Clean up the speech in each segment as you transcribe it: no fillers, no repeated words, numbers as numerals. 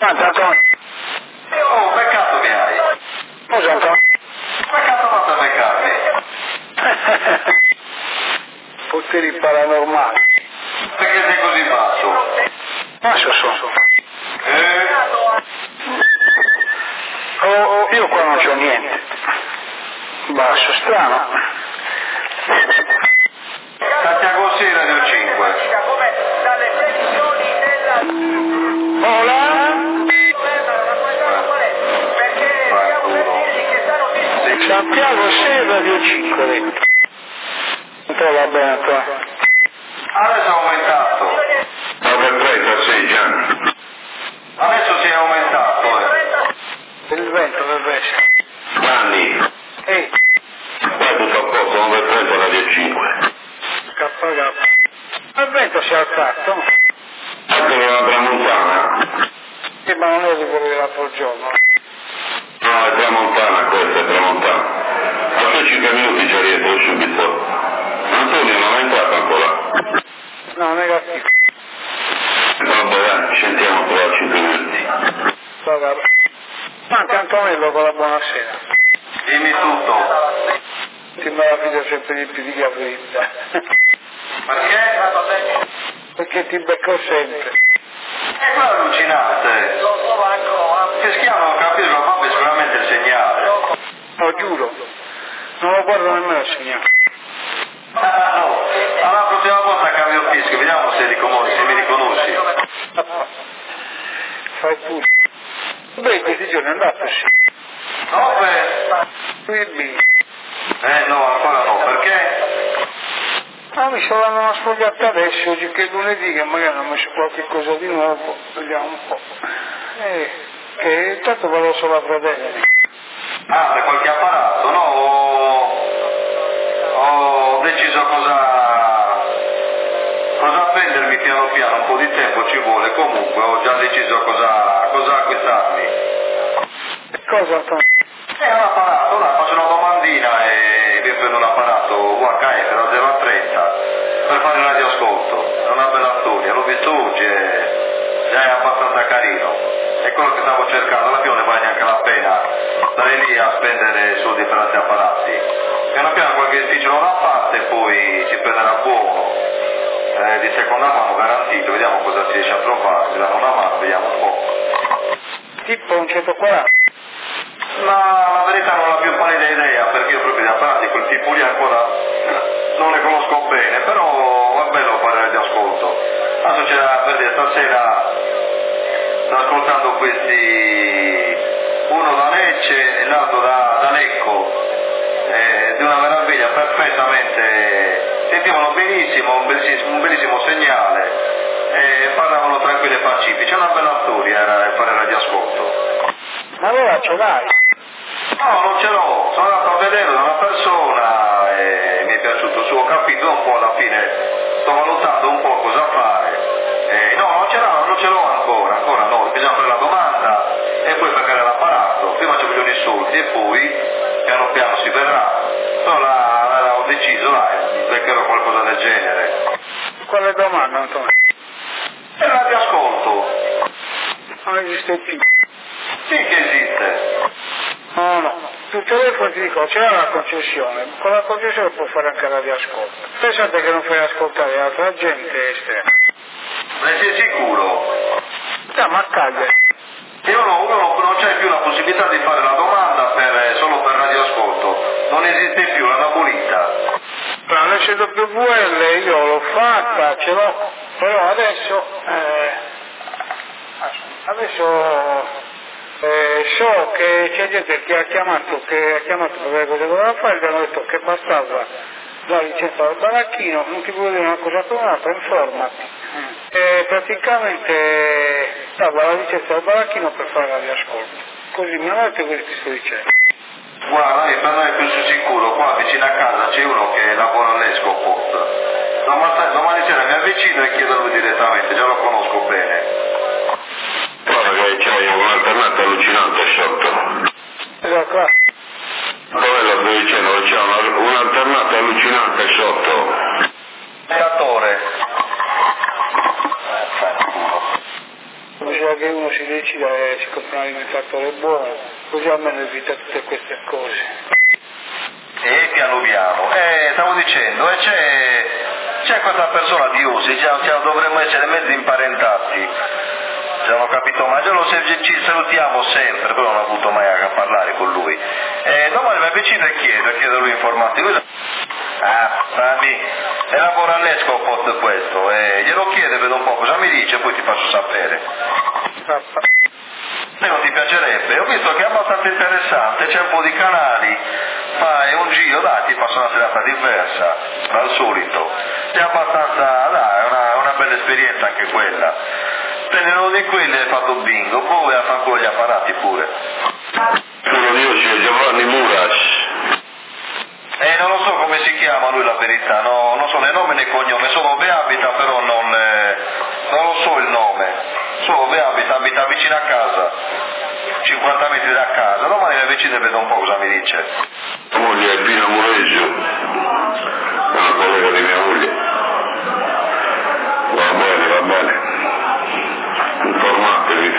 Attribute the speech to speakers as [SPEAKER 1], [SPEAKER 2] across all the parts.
[SPEAKER 1] Antonio.
[SPEAKER 2] Oh, peccato mi hai.
[SPEAKER 1] Scusa Antonio.
[SPEAKER 2] Peccato fatto a beccarmi.
[SPEAKER 1] Poteri paranormali.
[SPEAKER 2] Perché sei così basso?
[SPEAKER 1] Basso sono.
[SPEAKER 2] Eh?
[SPEAKER 1] Oh, io qua non c'ho niente. Basso, strano.
[SPEAKER 2] Santiago Sì, Radio 5.
[SPEAKER 1] Hola? Santiago Sì, Radio 5, detto. Un po' va bene qua.
[SPEAKER 2] Adesso è aumentato.
[SPEAKER 3] 936 Gian.
[SPEAKER 2] Adesso si è aumentato.
[SPEAKER 1] Il vento dovrebbe essere.
[SPEAKER 3] Gianni,
[SPEAKER 1] Ehi,
[SPEAKER 3] qua è tutto a posto, 930 Radio 5.
[SPEAKER 1] K. Il vento si è alzato.
[SPEAKER 3] Anche una tramontana.
[SPEAKER 1] Sì, ma non è di quello dell'altro giorno.
[SPEAKER 3] No, è tramontana questa, è tramontana. A 5 minuti ci rientro subito. Antonio non è entrato ancora.
[SPEAKER 1] No, negativo.
[SPEAKER 3] Vabbè, ci sentiamo tra 5 minuti.
[SPEAKER 1] Vabbè. Manca Antonello con la buonasera.
[SPEAKER 2] Dimmi tutto.
[SPEAKER 1] Ti meraviglia sempre di più di Gavrilla.
[SPEAKER 2] Perché?
[SPEAKER 1] Perché ti becco sempre.
[SPEAKER 2] Qua è allucinante. Fischiano non capisco, ma è sicuramente il segnale.
[SPEAKER 1] Lo giuro. Non lo guardo nemmeno il segnale.
[SPEAKER 2] No. Alla prossima volta cambio il fischio, vediamo se mi riconosci.
[SPEAKER 1] Fai pure. Beh, questi giorni è andato sì.
[SPEAKER 2] No, beh.
[SPEAKER 1] Quindi.
[SPEAKER 2] No, ancora no, perché?
[SPEAKER 1] Ah, mi sto dando una sfogliata adesso, oggi che è lunedì, che magari hanno messo qualche cosa di nuovo, vediamo un po'. Che tanto vado solo a vedere.
[SPEAKER 2] Ah, per qualche apparato, no? Ho deciso cosa prendermi piano piano, un po' di tempo ci vuole, comunque ho già deciso cosa acquistarmi.
[SPEAKER 1] Cosa Antonio?
[SPEAKER 2] È un apparato, ora faccio una domandina e vi prendo un apparato UHF da 0 a 30 per fare il radioascolto. È una bella storia, l'ho visto oggi e è abbastanza carino. È quello che stavo cercando, alla fine non ne vale neanche la pena stare lì a spendere soldi per altri apparati. Piano piano qualche sticolo da parte e poi si prenderà buono. Di seconda mano garantito, vediamo cosa si riesce a trovare, si danno una mano, vediamo un po'.
[SPEAKER 1] Tipo un 140.
[SPEAKER 2] Ma la verità non ho la più pallida idea, perché io proprio di apparati quel tipo lì ancora non ne conosco bene, però è bello fare di ascolto. Adesso c'era per dire stasera, sto ascoltando questi, uno da Lecce e l'altro da Lecco, di una meraviglia, perfettamente, sentivano benissimo, un bellissimo segnale, e parlavano tranquilli e pacifici, è una bella storia era fare radioascolto.
[SPEAKER 1] Ma allora ce l'hai?
[SPEAKER 2] No, non ce l'ho, sono andato a vedere da una persona e mi è piaciuto il suo capitolo, un po' alla fine sto valutando un po' cosa fare. No, non ce l'ho ancora no, bisogna fare la domanda e poi pagare l'apparato, prima ci vogliono i soldi e poi piano piano si vedrà. Però ho deciso, beccherò qualcosa del genere.
[SPEAKER 1] Quale domanda Antonio?
[SPEAKER 2] E la ti ascolto.
[SPEAKER 1] Non esiste più.
[SPEAKER 2] Sì che esiste.
[SPEAKER 1] No. Sul telefono ti dico, c'è la concessione, con la concessione può fare anche radioascolto. Pensate che non fai ascoltare altra gente esterna.
[SPEAKER 2] Ne sei sicuro?
[SPEAKER 1] Stiamo a Cagliari.
[SPEAKER 2] Non c'è più la possibilità di fare la domanda solo per radioascolto, non esiste più, l'hanno abolita.
[SPEAKER 1] La SWL io l'ho fatta, ce l'ho, però adesso so che c'è gente che ha chiamato per vedere cosa doveva fare, gli hanno detto che bastava la licenza del baracchino, non ti vuole dire una cosa per un'altra, informati. E praticamente stava la licenza del baracchino per fare la riascolto. Così mi hanno detto quello che ti sto dicendo.
[SPEAKER 2] Guarda, per noi è più sul sicuro, qua vicino a casa c'è uno che lavora all'Escoport. Domani sera mi avvicino e chiedo a lui direttamente, già lo conosco bene.
[SPEAKER 3] Guarda che c'hai un'alternata allucinante sotto.
[SPEAKER 1] Esatto.
[SPEAKER 3] Dove lo sto dicendo? C'è un'alternata allucinante sotto.
[SPEAKER 2] Attore.
[SPEAKER 1] Bisogna che uno si decide. si compra un alimentatore buono, così almeno evita tutte queste cose.
[SPEAKER 2] E piano piano, stavo dicendo, c'è questa persona di Usi, dovremmo essere mezzi imparentati, se non ho capito mai, ci salutiamo sempre, però non ho avuto mai a parlare con lui. Domani mi avvicino e chiedo lui informazioni. Fammi, elabora all'Escopot questo, glielo chiede, vedo un po' cosa mi dice, poi ti faccio sapere. Se non ti piacerebbe, ho visto che è abbastanza interessante, c'è un po' di canali, fai un giro, ti passa una serata diversa dal solito, è abbastanza, è una bella esperienza anche quella. Prendere uno di quelli e hai fatto bingo, poi a fare con gli apparati pure.
[SPEAKER 3] Sono io, c'è Giovanni Muras.
[SPEAKER 2] Non lo so come si chiama lui la verità, no, non so né nome né cognome, so dove abita, però non lo so il nome, so dove abita vicino a casa, 50 metri da casa, domani mi vicino e vedo un po' cosa mi dice.
[SPEAKER 3] Tua moglie è Pina Mureggio, è una collega di mia moglie. Va bene. Informatevi.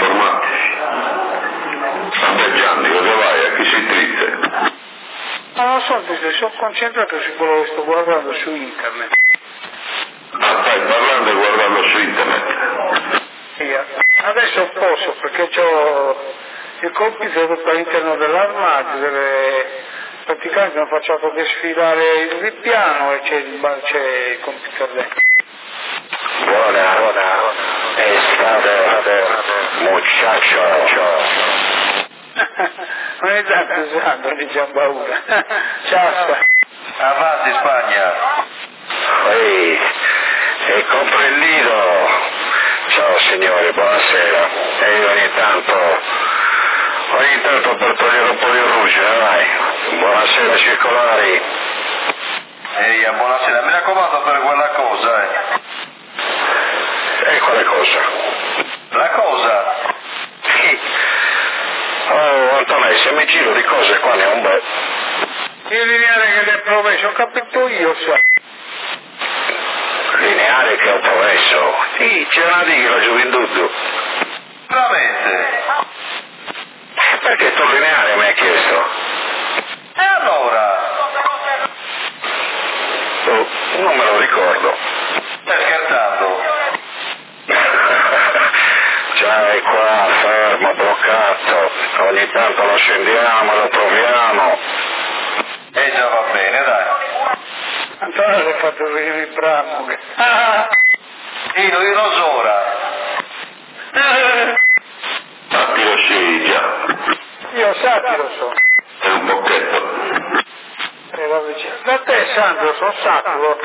[SPEAKER 3] Santa Gianni, dove vai? A chi sei triste?
[SPEAKER 1] Ma non so, sono concentrato su quello che sto guardando su internet.
[SPEAKER 3] Stai parlando e guardando su internet?
[SPEAKER 1] Adesso posso, perché ho il computer tutto all'interno dell'armadio, praticamente non faccio altro che sfilare il ripiano e c'è il computer dentro.
[SPEAKER 4] Buona estate, muchacho.
[SPEAKER 1] Ogni tanto usando di Giambaura. Ciao.
[SPEAKER 2] Avanti Spagna.
[SPEAKER 4] E comprendito. Ciao signori, buonasera. E io ogni tanto per togliere un po' di luce, vai. Buonasera circolari.
[SPEAKER 2] Buonasera, mi raccomando per quella cosa,
[SPEAKER 4] E quale cosa?
[SPEAKER 2] La cosa?
[SPEAKER 4] Sì. Oh, Antonio, se mi giro di cose qua ne ho un bel.
[SPEAKER 1] Il lineare che le ho promesso, ho capito io, so.
[SPEAKER 4] Lineare che ho promesso? Sì, c'è una diga giù in dubbio.
[SPEAKER 2] Veramente?
[SPEAKER 4] Perché tu lineare mi hai chiesto?
[SPEAKER 2] E allora?
[SPEAKER 4] Oh, non me lo ricordo.
[SPEAKER 2] Stai scherzando?
[SPEAKER 4] C'hai qua, fermo, bloccato. Ogni tanto lo scendiamo, lo proviamo.
[SPEAKER 2] Già va bene, dai.
[SPEAKER 1] Antonio le ha fatto venire il bramo.
[SPEAKER 2] Io Rosora.
[SPEAKER 3] Satiro sei già.
[SPEAKER 1] Io satiro sono.
[SPEAKER 3] È un bocchetto.
[SPEAKER 1] Da te Sandro sono satiro.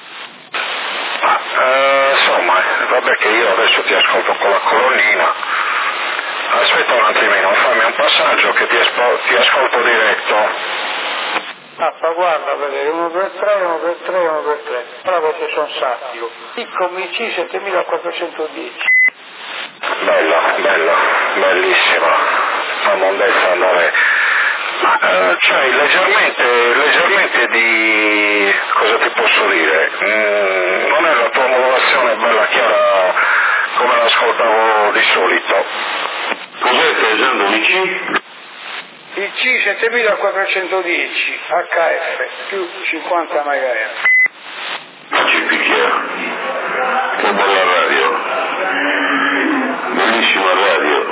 [SPEAKER 4] Insomma, vabbè che io adesso ti ascolto con la colonnina. Aspetta un attimino, fammi un passaggio che ti ascolto diretto.
[SPEAKER 1] Guarda, vedere 1, 2, 3, 1, 2, 3, 1, 2, 3. Bravo se sono satiro. Iccomici 7410.
[SPEAKER 4] Bello, bellissimo. La mondezza andare. Cioè, leggermente di... cosa ti posso dire? Non è la tua modulazione bella chiara come l'ascoltavo di solito.
[SPEAKER 3] Cos'è? Stai usando un IC?
[SPEAKER 1] Il C 7410 HF più 50 MHz.
[SPEAKER 3] Ci picchia. Che bella radio. Bellissima radio.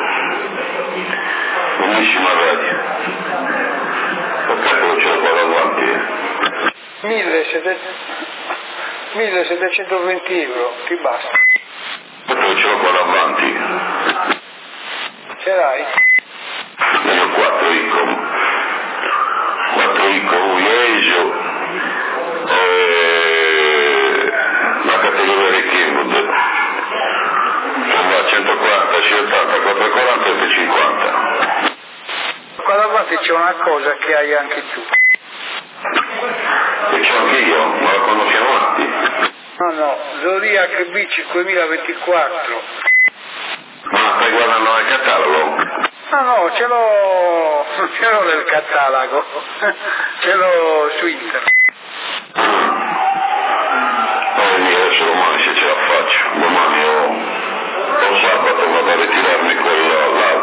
[SPEAKER 3] Peccato che ce la vado avanti.
[SPEAKER 1] 1720 euro, ti basta.
[SPEAKER 3] Peccato che ce la vado avanti.
[SPEAKER 1] Ce l'hai?
[SPEAKER 3] Ne ho 4 ICOM. 4 ICOM IESO. La categoria di Kenwood. Sono a 140, C80, 440 e 50.
[SPEAKER 1] Qua davanti c'è una cosa che hai anche tu.
[SPEAKER 3] E c'ho anche io, ma la conosciamo tutti.
[SPEAKER 1] No, Zodiac B 5024.
[SPEAKER 3] Ma stai guardando nel catalogo?
[SPEAKER 1] No, ce l'ho nel catalogo. Ce l'ho su internet.
[SPEAKER 3] Adesso domani se ce la faccio. Domani o sabato vado a ritirarmi l'altro.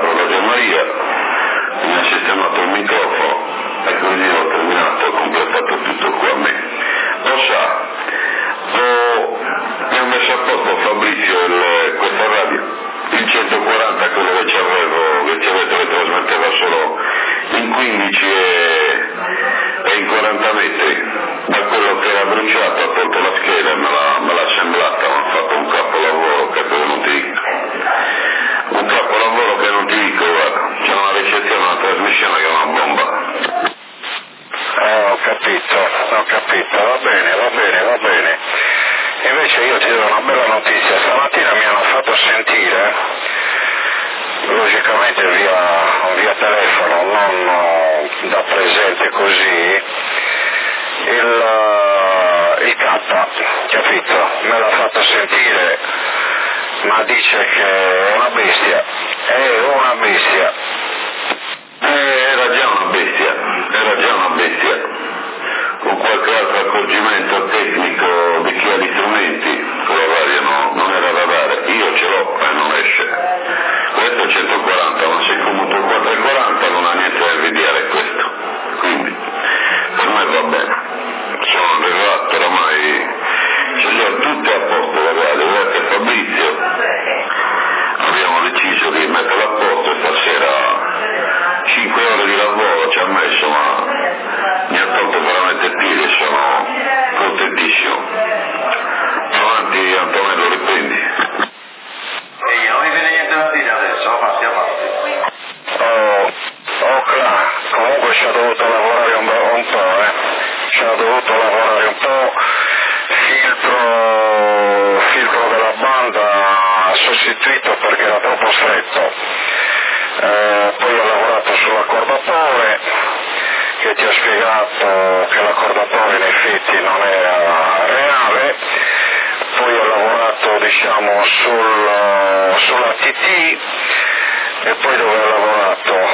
[SPEAKER 4] Ho capito, va bene. Invece io ti do una bella notizia, stamattina mi hanno fatto sentire, logicamente via telefono, non da presente così, il K, capito? Me l'ha fatto sentire, ma dice che è una bestia.
[SPEAKER 3] Era già una bestia, con qualche altro accorgimento tecnico di chi ha gli strumenti, con la radio non era da dare, io ce l'ho e non esce. Questo è 140, ma se comunque 440 non ha niente da invidiare questo, quindi per me va bene, sono arrivato oramai, ce li ho tutte a posto la radio, grazie a Fabrizio, abbiamo deciso di metterla a posto e stasera 5 ore di lavoro ci ha messo, ma mi ha tolto veramente piedi, sono contentissimo. Avanti Antonello, riprendi.
[SPEAKER 2] Non mi viene niente da dire adesso, avanti.
[SPEAKER 4] Comunque ci ha dovuto lavorare un po', filtro della banda sostituito perché era troppo stretto, poi ho lavorato sull'accordatore che ti ho spiegato che l'accordatore in effetti non era reale, poi ho lavorato diciamo sulla TT e poi dove ha lavorato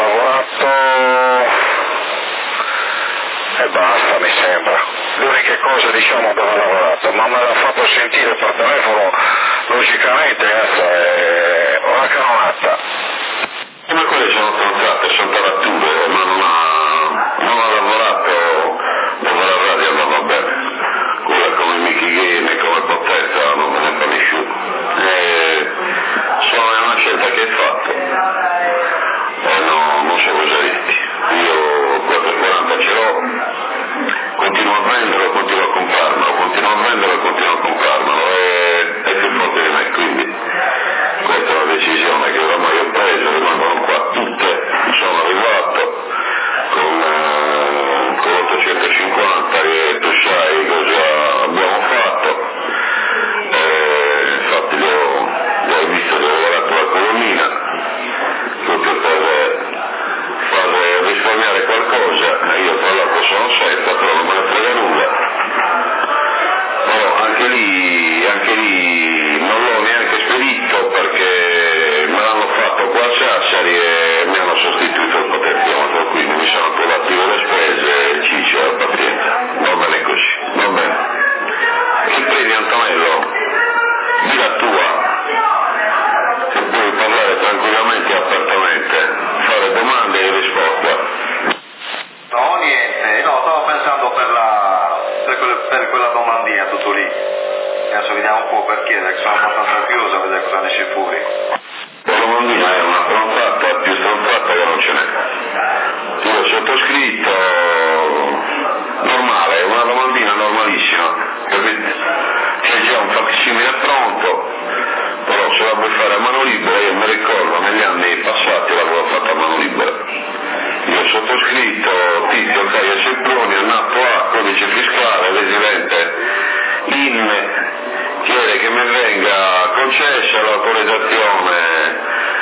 [SPEAKER 4] e basta mi sembra, l'unica cosa diciamo dove ha lavorato, ma me l'ha fatto sentire per telefono, logicamente è una canonata.
[SPEAKER 3] Ma quelle sono stronzate, sono taratture, ma non ha lavorato dove la radio andava bene, quella come Michi Game, come Potetta non me ne fa nessuno, è una scelta che hai fatto, non so cosa dirti, io 440 ce l'ho, continuo a venderlo, continuo a comprarmelo, è più forte di me, quindi questa è una decisione che oramai ho preso, rimangono qua tutte, sono arrivato con 850 e tu sai cosa abbiamo fatto, infatti li hai visto che ho lavorato la colonnina, proprio per risparmiare qualcosa, io tra l'altro sono senza, però non me ne frega nulla, però anche lì non l'ho neanche spedito perché me l'hanno fatto qua a Sassari e mi hanno sostituito il potenziometro, quindi mi sono trovati le spese, ciccia la pazienza, va bene così, va bene. Ti prendi Antonello, di la tua, se puoi parlare tranquillamente e apertamente, fare domande e risposte.
[SPEAKER 2] No, niente, stavo pensando per quella domandina tutto lì. Adesso vediamo un po' per chiedere, che sono abbastanza curioso a vedere cosa ne esce fuori.
[SPEAKER 3] La domandina è una stronzata, più stronzata che non ce n'è. Tu l'ho sottoscritto, normale, è una domandina normalissima, capite? C'è già un facsimile pronto, però se la vuoi fare a mano libera, io mi ricordo negli anni passati l'avevo fatta a mano libera. Io ho sottoscritto Tizio Caio Semproni, annato A, codice fiscale, residente in, chiede che mi venga concessa l'autorizzazione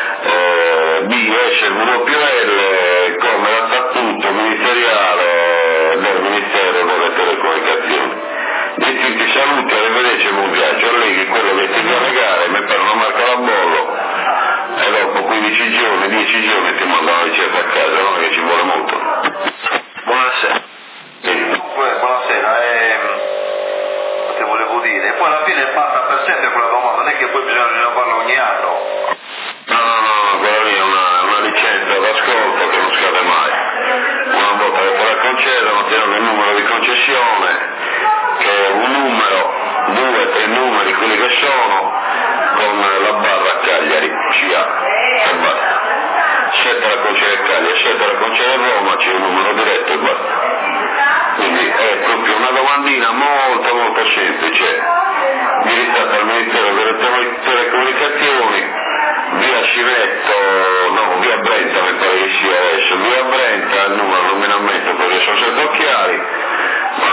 [SPEAKER 3] BSWL come da statuto ministeriale del Ministero delle Telecomunicazioni. Distinti saluti, arrivederci, buon viaggio, alleghi quello che ti deve legare, mi per una marca da bollo e dopo 15 giorni, 10 giorni ti mando la ricetta a casa, non è che ci vuole molto.
[SPEAKER 2] Buonasera. Buonasera, ti volevo dire, e poi alla fine basta per sempre quella domanda, non è che poi bisogna rinnovarla ogni anno.
[SPEAKER 3] No, quella lì è una licenza d'ascolto che non scade mai. Una volta che te la concedono, ti danno il numero di concessione, che è un numero, 2, 3 numeri, quelli che sono, con la barra Cagliari, CA, e basta. Se te la concede Cagliari, se te la concede Roma, c'è un numero diretto e basta. Quindi è proprio una domandina molto molto semplice, diretta al Ministero delle Telecomunicazioni, via Civetto, no, via Brenta mi pare che sia adesso, via Brenta, il numero non me ne ammetto perché sono senza occhiali,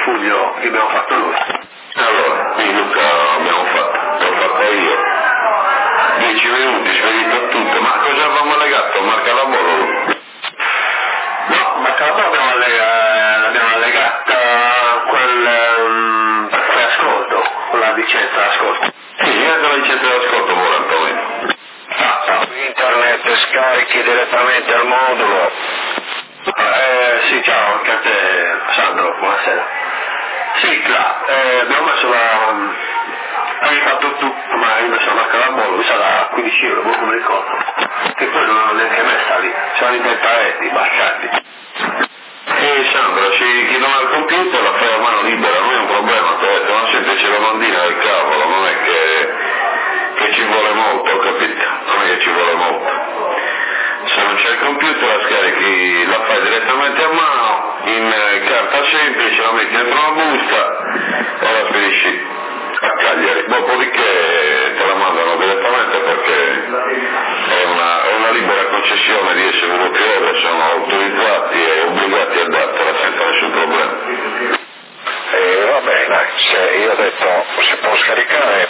[SPEAKER 2] Fulvio che abbiamo fatto noi.
[SPEAKER 3] Allora, qui Luca l'ho fatto io. 10 minuti, spedito tutto, ma cosa avevamo legato? Marca la bolla?
[SPEAKER 2] No, marca la bolla l'abbiamo legata a quel ascolto, con la licenza d'ascolto.
[SPEAKER 3] Sì, neanche la licenza d'ascolto vuole Antonio.
[SPEAKER 4] Internet scarichi direttamente al modulo.
[SPEAKER 2] Sì, ciao, anche a te Sandro, buonasera. Sì, abbiamo messo hai fatto tu, ma io ho messo la marca da bollo, mi sa da 15 euro, non mi ricordo. Che poi non l'ho neanche messa lì, sono i dettaglietti, bastardi.
[SPEAKER 3] Sandro, ci chiedono al computer, la fai a mano libera, non è un problema, ti ho detto, una semplice lavandina del cavolo, non è che ci vuole molto, capito? Non è che ci vuole molto. Se non c'è il computer la scarichi, la fai direttamente a mano, in carta semplice, la metti dentro una busta e la spedisci a Cagliari. Dopodiché te la mandano direttamente perché è una libera concessione di SWPR, sono autorizzati e obbligati a dartela senza nessun problema.
[SPEAKER 4] Va bene, io ho detto si può scaricare.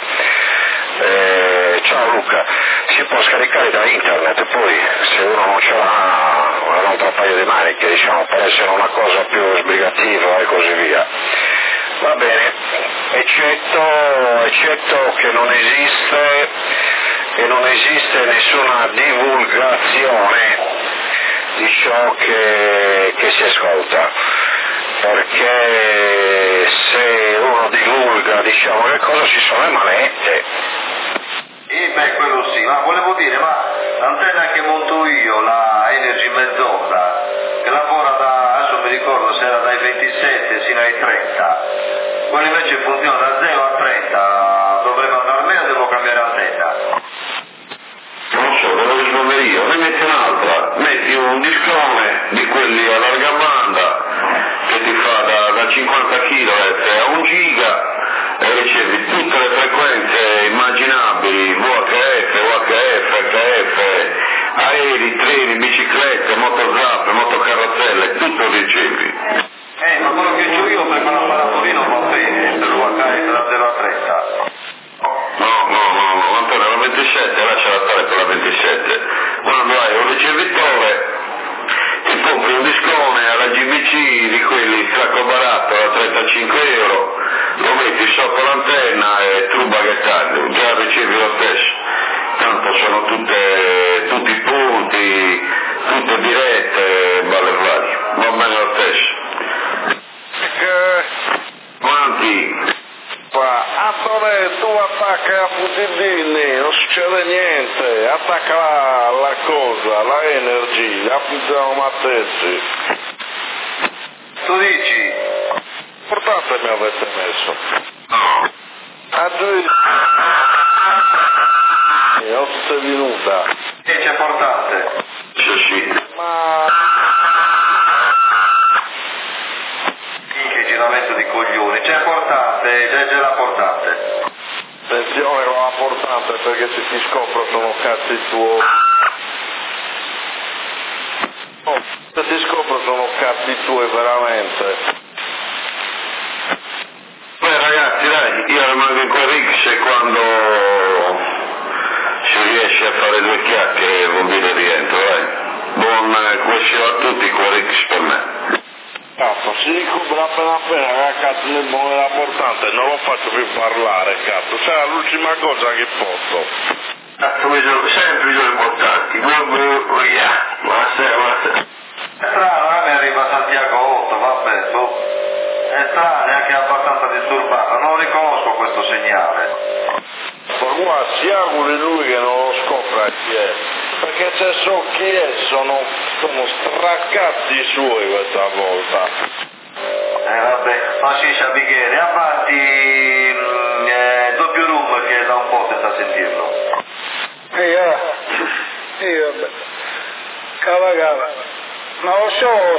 [SPEAKER 4] Ciao Luca, si può scaricare da internet, poi se uno non ce l'ha un altro paio di maniche, diciamo, per essere una cosa più sbrigativa e così via. Va bene, eccetto che non esiste nessuna divulgazione di ciò che si ascolta, perché se uno divulga, diciamo, le cose ci sono le manette.
[SPEAKER 2] Quello sì, ma volevo dire, ma l'antenna che monto io, la Energy mezz'onda, che lavora adesso mi ricordo se era dai 27 sino ai 30, quello invece funziona da 0 a 30, dovrebbe andare bene o devo cambiare antenna?
[SPEAKER 3] Non so, devo rispondere io, ne metti un'altra, metti un discone di quelli a larga banda che ti fa da 50 kHz a 1 giga e ricevi tutte le frequenze immaginabili, VHF, HF, aerei, treni, biciclette, motozappe, motocarrozzelle, tutto ricevi.
[SPEAKER 2] Ma quello che c'ho io per quella a Torino va bene, per l'UHF da 0 a 30.
[SPEAKER 3] No, Antonio, la 27, lasciala stare per la 27. Quando hai un ricevitore, ti compri un discone alla GBC di quelli scracco baratto da 35 euro, lo metti sotto l'antenna e tu baghettaggio, già ricevi lo stesso. Tanto sono tutti punti, tutte dirette, balle varie, va bene lo stesso. Quanti?
[SPEAKER 5] Antonio, tu attacca a Putidini, non succede niente, attacca la cosa, la Energy, la pizza Mattezzi.
[SPEAKER 2] Tu dici?
[SPEAKER 5] Importante mi avete messo.
[SPEAKER 3] No.
[SPEAKER 5] A due non sei venuta.
[SPEAKER 2] Che c'è portante?
[SPEAKER 3] Sì.
[SPEAKER 5] Ma
[SPEAKER 2] Che giramento di coglioni, c'è portante, c'è la portante.
[SPEAKER 5] attenzione con la portante perché se ti scopro sono cazzi tuoi. Oh, se ti scopro sono cazzi tuoi veramente.
[SPEAKER 3] Beh ragazzi dai, io rimango in quel Rix e quando si riesce a fare 2 chiacchiere vuol dire rientro, dai. Buon questo a tutti, quel Rix per me.
[SPEAKER 5] Cazzo, si ricupera appena cazzo nel buono della portante, non lo faccio più parlare, cazzo, sarà l'ultima cosa che posso.
[SPEAKER 2] Cazzo, mi sono sempre io importanti. Buonasera. È strano, mi arriva Santiago 8, vabbè, è strano, è anche abbastanza disturbato, non riconosco questo segnale.
[SPEAKER 5] Ma guarda, si auguri lui che non lo scopra chi è, perché se so chi è sono straccati suoi questa volta.
[SPEAKER 2] Vabbè, Fasciscia Bighieri, avanti, doppio room che da un po' senza sentirlo.
[SPEAKER 1] Vabbè. Cava. Ma lo so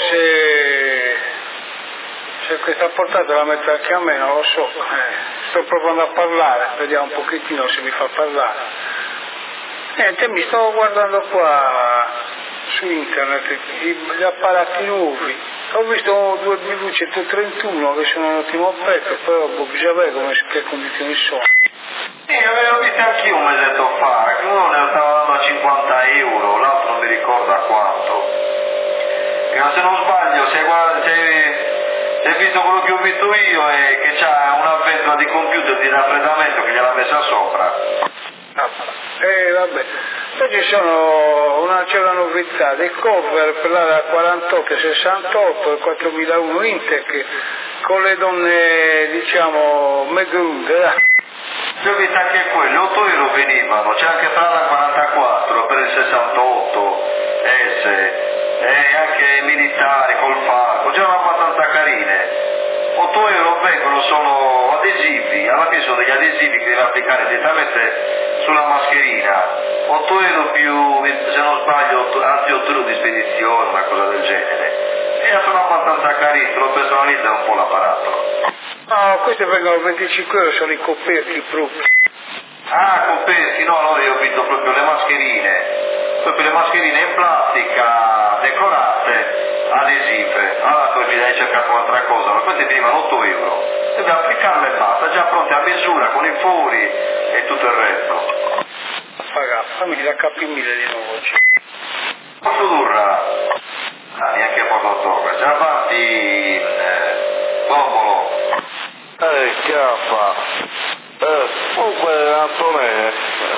[SPEAKER 1] se questa portata la metto anche a me, non lo so. Sto provando a parlare, vediamo un pochettino se mi fa parlare. Niente, mi sto guardando qua su internet gli apparati nuovi. Ho visto due BMW 131 che sono un ottimo prezzo, però bisogna vedere che condizioni sono.
[SPEAKER 2] Sì, avevo visto anch'io un mesetto fa, uno ne stava dando a 50 euro, l'altro non mi ricordo a quanto. Ma se non sbaglio, se hai visto quello che ho visto io è che c'ha una ventola di computer di raffreddamento che gliel'ha messa sopra.
[SPEAKER 1] Vabbè. Poi c'è una novità, dei cover per la 48 e 68 e 4001 Intec con le donne, diciamo, megrude.
[SPEAKER 2] Io ho visto anche quello, 8 euro venivano, c'è anche per la 44, per il 68 S, e anche militari col falco, c'erano abbastanza carine. 8 euro vengono, sono adesivi, alla fine sono degli adesivi che devi applicare direttamente sulla mascherina. 8 euro più, se non sbaglio, altri 8 euro di spedizione, una cosa del genere. E sono abbastanza carini, te lo personalizza un po' l'apparato.
[SPEAKER 1] No, queste vengono 25 euro, sono i coperti proprio.
[SPEAKER 2] Ah, coperti, no, io ho visto proprio le mascherine in plastica, decorate, adesive. Allora tu hai cercato un'altra cosa, ma queste venivano 8 euro. Devi applicarle e basta, già pronte a misura, con i fori e tutto il resto.
[SPEAKER 1] Fammi la KP1000 di nuovo.
[SPEAKER 2] Produrrà, neanche poco tocca, già avanti, Bombolo.
[SPEAKER 5] Chiappa. Comunque Antonè,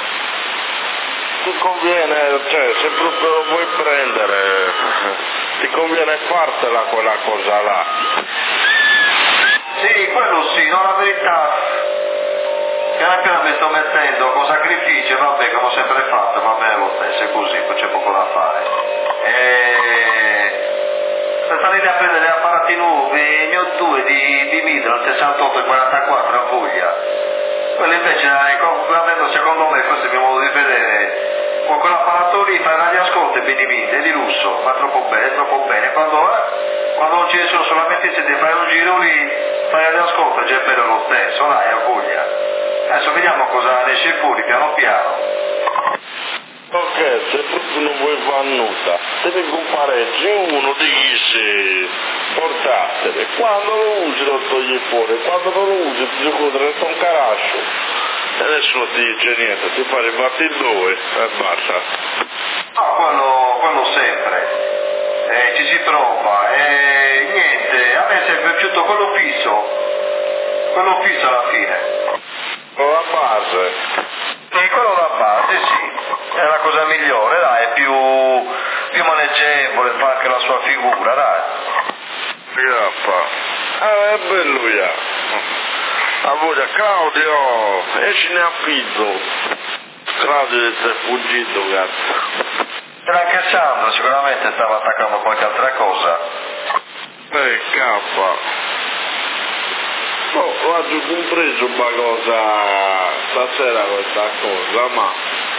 [SPEAKER 5] ti conviene, cioè se proprio lo vuoi prendere, ti conviene fartela quella cosa là.
[SPEAKER 2] Sì, quello sì, no, la verità, piano piano mi sto mettendo con sacrificio, vabbè, come ho sempre fatto, va bene lo stesso, è così, poi c'è poco da fare. Per stare lì a prendere apparati nuovi, ne ho due di Midland, 68 e 44 a voglia. Quello invece, secondo me, questo è il mio modo di vedere, con quell'apparato lì fai radioascolto e benimite, è di lusso, va troppo bene, quando non ce ne sono solamente se ti fai un giro lì, fai radioascolto, è già bello lo stesso, dai, a voglia. Adesso vediamo cosa ne esce fuori, piano piano.
[SPEAKER 5] Ok, se proprio non vuoi fare nulla, devi comprare uno di questi portatili, quando lo usi lo togli fuori, quando non lo usi ti giochi resta un carascio e nessuno ti dice niente, ti fai i battitoi e basta.
[SPEAKER 2] No, quello sempre, ci si prova, niente, a me è sempre piaciuto quello fisso alla fine.
[SPEAKER 5] Con la base.
[SPEAKER 2] E quello da base, sì, è la cosa migliore, dai, è più maneggevole, fa anche la sua figura, dai.
[SPEAKER 5] È bello, ya. A voglia, Claudio, esci ne affitto. Claudio si è fuggito, cazzo.
[SPEAKER 2] Era anche Sandro, sicuramente stava attaccando qualche altra cosa.
[SPEAKER 5] Cappa. No, oggi ho compreso una cosa stasera questa cosa, ma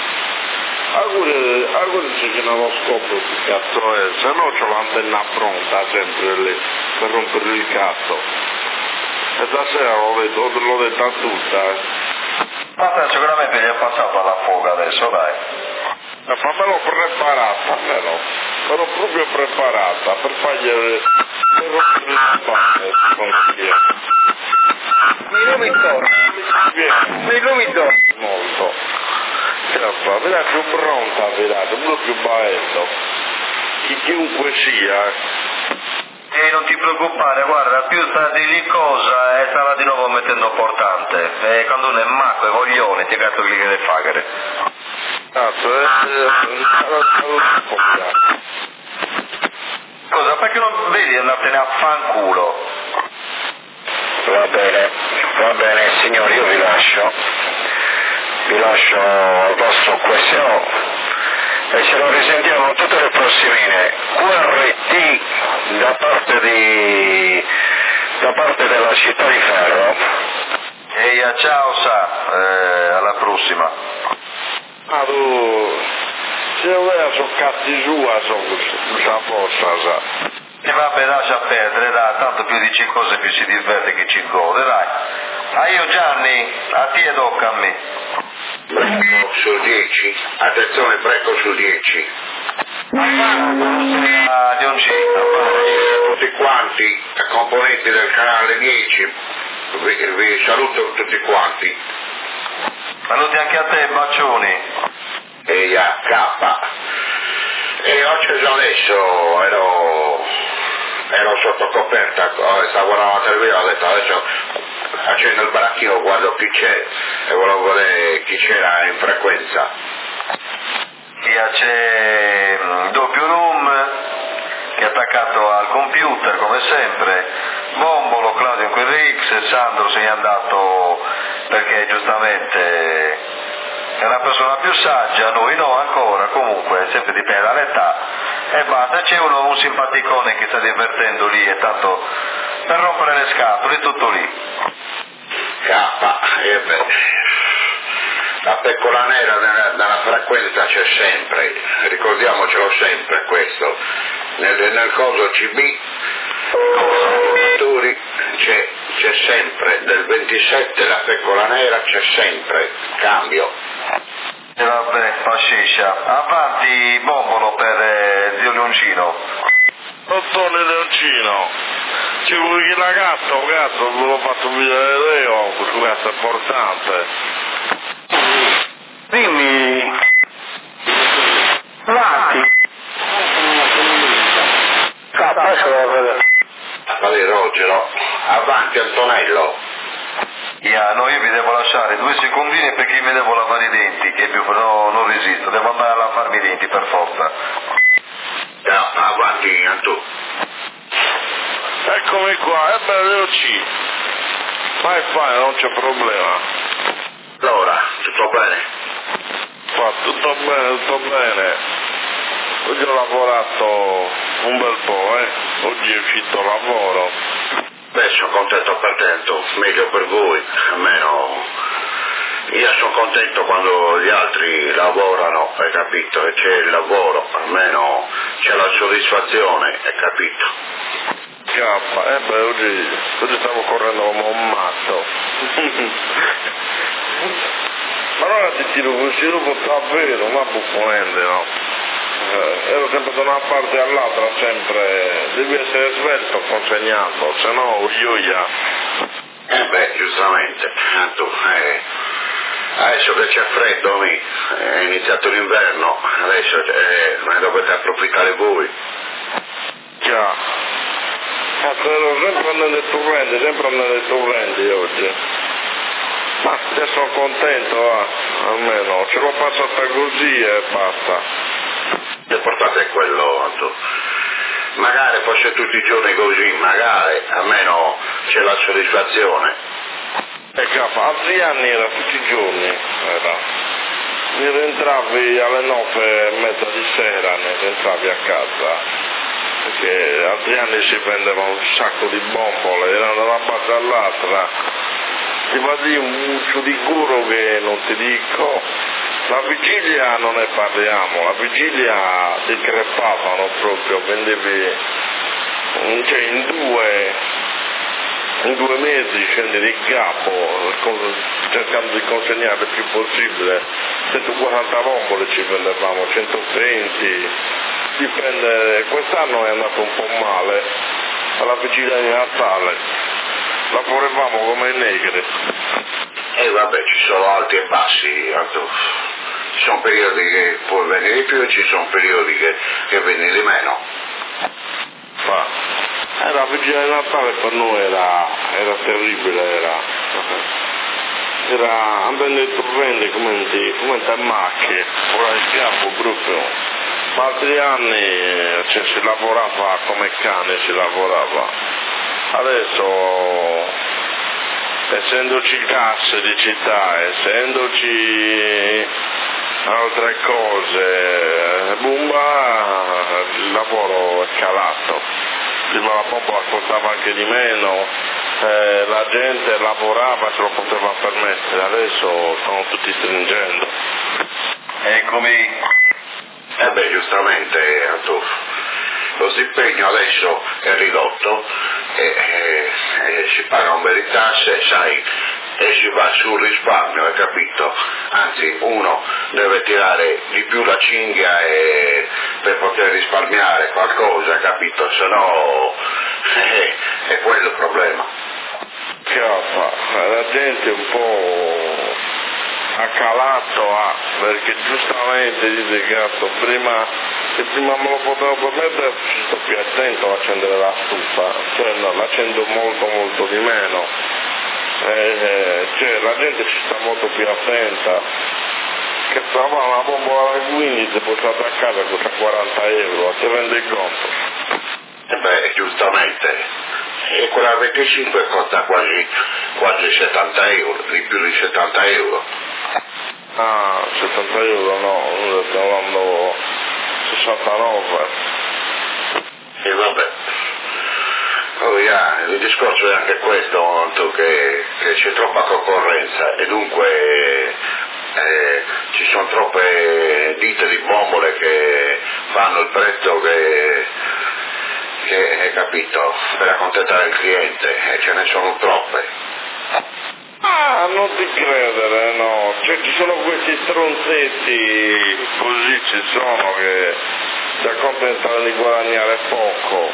[SPEAKER 5] augurici che non lo scopro che cazzo è, se no c'ho l'antenna pronta sempre lì per rompere il cazzo. E stasera l'ho detta tutta.
[SPEAKER 2] Ma sicuramente gli è passato alla fuga adesso, dai.
[SPEAKER 5] Ma me l'ho preparata, me l'ho proprio preparata per fargli per rompere il palle,
[SPEAKER 1] Mi illumi
[SPEAKER 5] molto. Vedete più pronta, vedete, molto più bello. Chiunque sia.
[SPEAKER 2] E non ti preoccupare, guarda, più sta di lì cosa stava di nuovo mettendo portante. E quando uno è macco e voglione, ti gatto che gli deve fare.
[SPEAKER 5] Cazzo,
[SPEAKER 2] Cosa, perché non vedi andartene a fanculo?
[SPEAKER 4] Va bene signori, io vi lascio al vostro QSO e ce lo risentiamo tutte le prossimine. QRT da parte della città di Ferro.
[SPEAKER 2] Ehi, ciao alla prossima.
[SPEAKER 5] Tu, se io sono cazzi sua, sono posta, sa.
[SPEAKER 2] E vabbè, lascia perdere, dai, tanto più dici cose più si diverte che ci gode, dai. A io Gianni, a te e tocca a me.
[SPEAKER 3] Brecco su 10, attenzione, brecco su 10.
[SPEAKER 4] Tutti quanti, componenti del canale 10, vi saluto tutti quanti.
[SPEAKER 2] Saluti anche a te, bacioni.
[SPEAKER 4] E a K. E ho acceso adesso, ero sotto coperta, stavo guardando la televisione, ho detto adesso accendo il baracchino, guardo chi c'è e volevo vedere chi c'era in frequenza.
[SPEAKER 2] C'è Doppio Room che è attaccato al computer come sempre, Bombolo, Claudio in QRX e Sandro se n'è andato perché giustamente è una persona più saggia, noi no ancora, comunque sempre dipende dall'età e basta. C'è un simpaticone che sta divertendo lì e tanto per rompere le scatole, tutto lì.
[SPEAKER 4] La pecora nera nella frequenza c'è sempre, ricordiamocelo sempre questo, nel coso CB c'è sempre, del 27 la pecora nera c'è sempre, cambio.
[SPEAKER 2] E vabbè, pasciscia. Avanti Bombolo per zio Leoncino.
[SPEAKER 5] Dottore Leoncino, ci vuoi che la gatto, ve l'ho fatto vedere io, questo gatto è importante.
[SPEAKER 1] Dimmi, avanti.
[SPEAKER 4] Vale Rogero, avanti Antonello.
[SPEAKER 2] No, io vi devo lasciare 2 secondini perché mi devo lavare i denti, che più no, non resisto, devo andare a lavarmi i denti per forza.
[SPEAKER 4] Avanti Antù.
[SPEAKER 5] Eccomi qua, veloci. Fai, non c'è problema.
[SPEAKER 4] Allora, tutto bene?
[SPEAKER 5] Tutto bene. Oggi ho lavorato un bel po', Oggi è uscito lavoro.
[SPEAKER 4] Beh, sono contento per te, meglio per voi, almeno io sono contento quando gli altri lavorano, hai capito? E c'è il lavoro, almeno c'è la soddisfazione, hai capito?
[SPEAKER 5] Oggi stavo correndo come un matto. Ma allora ti tiro così dopo davvero, ma buffonente, no? Ero sempre da una parte all'altra, sempre, devi essere svelto consegnando, se no ioia.
[SPEAKER 4] Giustamente, adesso che c'è freddo, è iniziato l'inverno, adesso ne dovete approfittare voi.
[SPEAKER 5] Già, ero sempre nelle torrenti oggi. Ma adesso sono contento, almeno ce l'ho passata così e basta.
[SPEAKER 4] L'importante è quello, Anto. Magari fosse tutti i giorni così, magari, almeno c'è la soddisfazione.
[SPEAKER 5] Altri anni era tutti i giorni, mi rientravi alle 9:30 di sera, ne rientravi a casa, perché altri anni si prendevano un sacco di bombole, erano da una parte all'altra, ti va di un muccio di curo che non ti dico. La vigilia non ne parliamo, la vigilia ti crepavano proprio, vendevi, cioè in due mesi scendi di capo, cercando di consegnare il più possibile, 140 bombole ci vendevamo, 120, dipende, quest'anno è andato un po' male, alla vigilia di Natale, lavoravamo come i negri.
[SPEAKER 4] Vabbè, ci sono alti e bassi, ci sono periodi che può venire di più e ci sono periodi che venire di meno.
[SPEAKER 5] La vigilia di Natale per noi era terribile, era andando in torrente come te macchie, ora il capo proprio. Ma altri anni si lavorava come cane, Adesso, essendoci gas di città, essendoci altre cose, il lavoro è calato. Prima la bomba costava anche di meno, la gente lavorava, se lo poteva permettere, adesso stanno tutti stringendo.
[SPEAKER 2] Eccomi.
[SPEAKER 4] Giustamente, lo stipendio adesso è ridotto e si pagano belle tasse, sai, e si va sul risparmio, hai capito? Anzi, uno deve tirare di più la cinghia e
[SPEAKER 3] per poter risparmiare qualcosa, capito? Se no è quello il problema.
[SPEAKER 5] La gente un po' accalato perché giustamente dice cazzo, se prima me lo potevo permettere sto più attento a accendere la stufa, cioè no, l'accendo molto di meno, cioè la gente ci sta molto più attenta, che trova una bombola da 15 portata a casa costa 40 euro, ti rendi conto?
[SPEAKER 3] Giustamente. E quella 25 costa quasi 70 euro, di più di 70 euro.
[SPEAKER 5] Ah, 70 euro no, noi stiamo dando 69.
[SPEAKER 3] E vabbè. Il discorso è anche questo, che c'è troppa concorrenza e dunque ci sono troppe ditte di bombole che fanno il prezzo che hai capito, per accontentare il cliente, e ce ne sono troppe.
[SPEAKER 5] Non ti credere, no, cioè ci sono questi stronzetti, così ci sono, che si accontentano di guadagnare poco,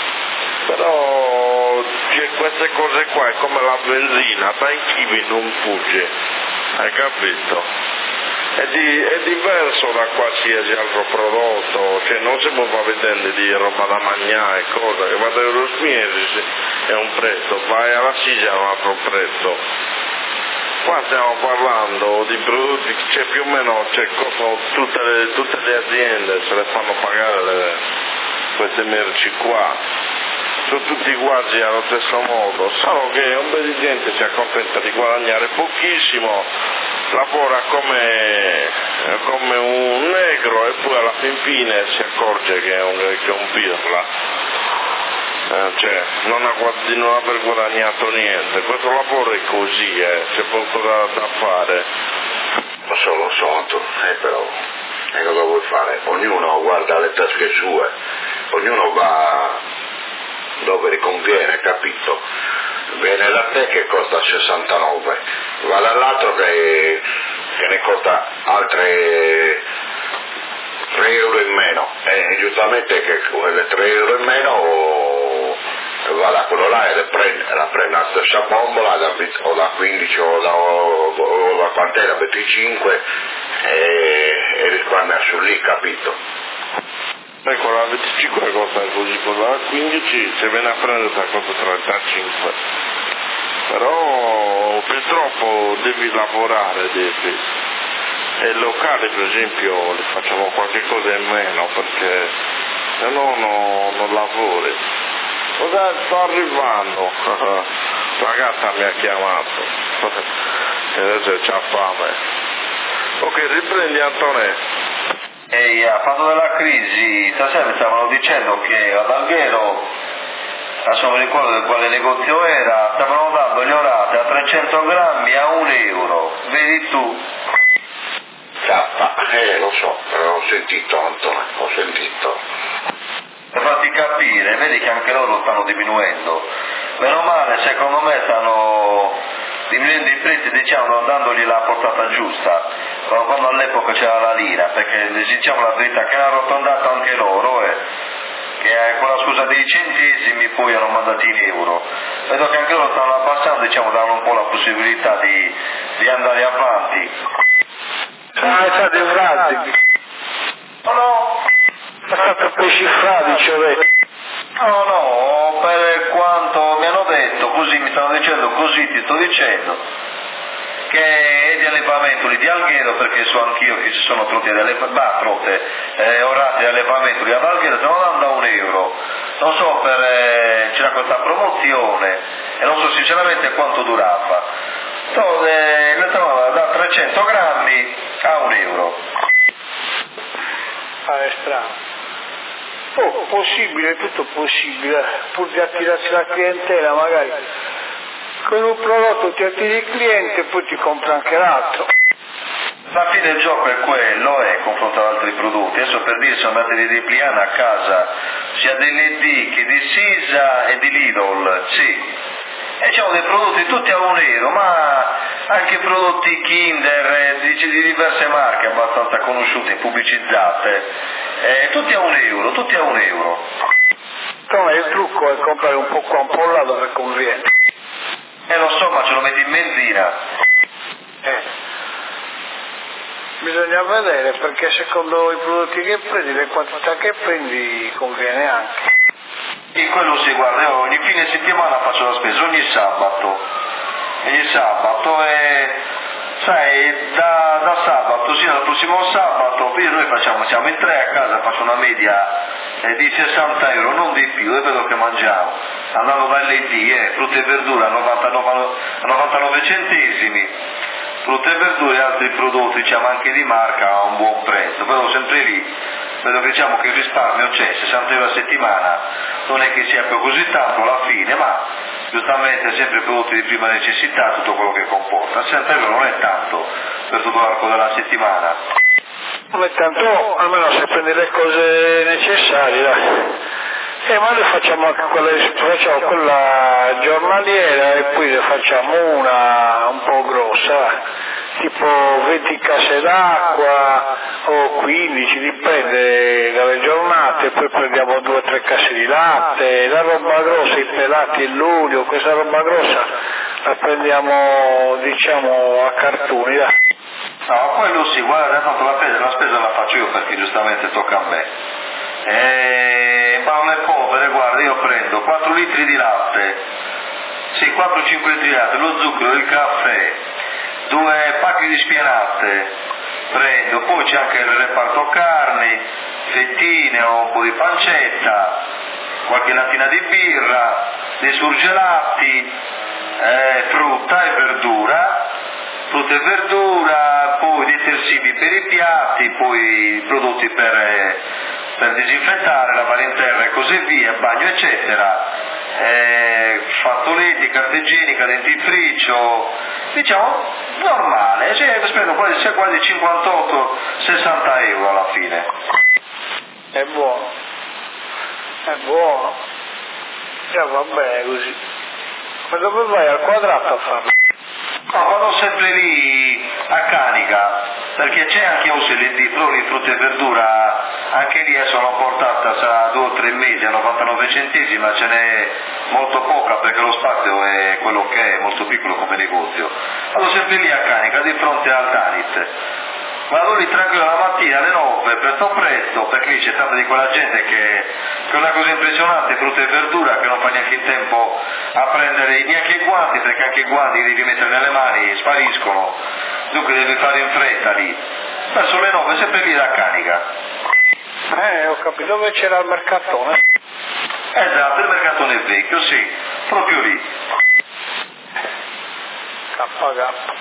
[SPEAKER 5] però queste cose qua è come la benzina, dai chivi non fugge, hai capito? È diverso da qualsiasi altro prodotto, cioè non si può far vedere di roba da mangiare, cosa, che vado a Eurospinelli è un prezzo, vai alla Sisia è un altro prezzo. Qua stiamo parlando di prodotti che c'è più o meno, tutte le aziende se le fanno pagare queste merci qua, sono tutti quasi allo stesso modo, solo che un po' di gente si accontenta di guadagnare pochissimo, lavora come un negro e poi alla fine si accorge che è un pirla, cioè non aver guadagnato niente. Questo lavoro è così, c'è poco da fare.
[SPEAKER 3] Lo so, però cosa vuoi fare? Ognuno guarda le tasche sue, ognuno va dove gli conviene, capito? Viene da te che costa 69, va dall'altro che ne costa altre 3 euro in meno, e giustamente che quelle 3 euro in meno va da quello là e la prende la stessa bombola o da 15 o da quant'era, 25, e risparmia su lì, capito?
[SPEAKER 5] Ecco, la 25 costa così, la 15 se viene a prendere costa 35, però purtroppo devi lavorare, e il locale per esempio li facciamo qualche cosa in meno perché se no non lavori. Sto arrivando, la gatta mi ha chiamato e adesso c'ha fame. Ok, riprendi Antonio.
[SPEAKER 2] Ehi, a fatto della crisi, stasera mi stavano dicendo che ad Alghero, adesso non mi ricordo di quale negozio era, stavano dando gli orate a 300 grammi a 1 euro, vedi tu?
[SPEAKER 3] Lo so, ho sentito Antonio, ho sentito.
[SPEAKER 2] Per farti capire, vedi che anche loro stanno diminuendo. Meno male, secondo me stanno diminuendo i prezzi, diciamo, dandogli la portata giusta, quando all'epoca c'era la lira, perché diciamo la verità che hanno arrotondata anche loro, che con la scusa dei centesimi poi hanno mandato in euro. Vedo che anche loro stanno abbassando, diciamo, danno un po' la possibilità di andare avanti.
[SPEAKER 1] È stato in frasi.
[SPEAKER 2] No,
[SPEAKER 1] è stato precifrato, cioè.
[SPEAKER 2] No, per quanto mi hanno detto, così mi stanno dicendo, così ti sto dicendo, che è di allevamento lì di Alghero, perché so anch'io che ci sono orati di allevamento lì ad Alghero, stanno dando a 1 euro. Non so, c'era questa promozione e non so sinceramente quanto durava. Ne stavano da 300 grammi a 1 euro.
[SPEAKER 1] È strano. Possibile, tutto possibile, pur di attirarsi la clientela, magari con un prodotto ti attiri il cliente e poi ti compra anche l'altro.
[SPEAKER 2] La fine del gioco è quello, confronto ad altri prodotti. Adesso per dire sono andati di Repliana a casa sia dell'ED che di Sisa e di Lidl, sì. e c'erano dei prodotti tutti a €1, ma anche prodotti Kinder di diverse marche abbastanza conosciute, pubblicizzate, tutti a €1, tutti a €1.
[SPEAKER 1] Insomma, il trucco è comprare un po' qua, un po' là dove conviene.
[SPEAKER 2] Lo so, ma ce lo metti in benzina.
[SPEAKER 1] Bisogna vedere, perché secondo i prodotti che prendi, le quantità che prendi, conviene anche.
[SPEAKER 2] E quello si guarda, io ogni fine settimana faccio la spesa, ogni sabato e sai, da sabato sino al prossimo sabato, noi siamo in 3 a casa, faccio una media di €60, non di più, e vedo che mangiamo, andando dall'ID, frutta e verdura a 99 centesimi, frutta e verdura e altri prodotti, diciamo anche di marca, a un buon prezzo, vedo sempre lì, vedo che diciamo che il risparmio c'è, €60 a settimana, non è che sia più così tanto alla fine, ma giustamente sempre prodotti di prima necessità, tutto quello che comporta, €60 non è tanto per tutto l'arco della settimana.
[SPEAKER 1] Non è tanto, almeno se prendi le cose necessarie, dai. Ma noi facciamo anche quella giornaliera e poi ne facciamo una un po' grossa, tipo 20 casse d'acqua o 15, dipende dalle giornate, poi prendiamo 2 o 3 casse di latte, la roba grossa, i pelati e l'olio, questa roba grossa la prendiamo diciamo a cartoni, dai.
[SPEAKER 2] No, quello sì, guarda, tanto la spesa la faccio io perché giustamente tocca a me. Ma le povere, guarda, io prendo 4 litri di latte, sì, 4-5 litri di latte, lo zucchero, il caffè, 2 pacchi di spianate, prendo, poi c'è anche il reparto carni, fettine o un po' di pancetta, qualche lattina di birra, dei surgelati, frutta e verdura, poi detersivi per i piatti, poi prodotti per disinfettare, lavare in terra e così via, bagno eccetera, fazzoletti, carta igienica, dentifricio, diciamo normale, spendo quasi 58-60 euro alla fine.
[SPEAKER 1] È buono, già va bene così. Ma dove vai al Quadrato a farlo?
[SPEAKER 2] No, vado sempre lì a Canica, perché c'è anche OSLD, però di frutta e verdura, anche lì sono portata da 2 o 3 mesi a 99 centesimi, ma ce n'è molto poca perché lo spazio è quello che è, molto piccolo come negozio. Vado sempre lì a Canica, di fronte al Danit. Vado lì tranquillo la mattina alle 9, presto, perché lì c'è tanta di quella gente che è una cosa impressionante, frutta e verdura, che non fa neanche in tempo a prendere neanche i guanti, perché anche i guanti li devi mettere nelle mani, spariscono, dunque devi fare in fretta lì. Verso le 9, sempre lì da Canica.
[SPEAKER 1] Ho capito, dove c'era il mercatone?
[SPEAKER 2] Esatto, il mercatone vecchio, sì, proprio lì.
[SPEAKER 1] K.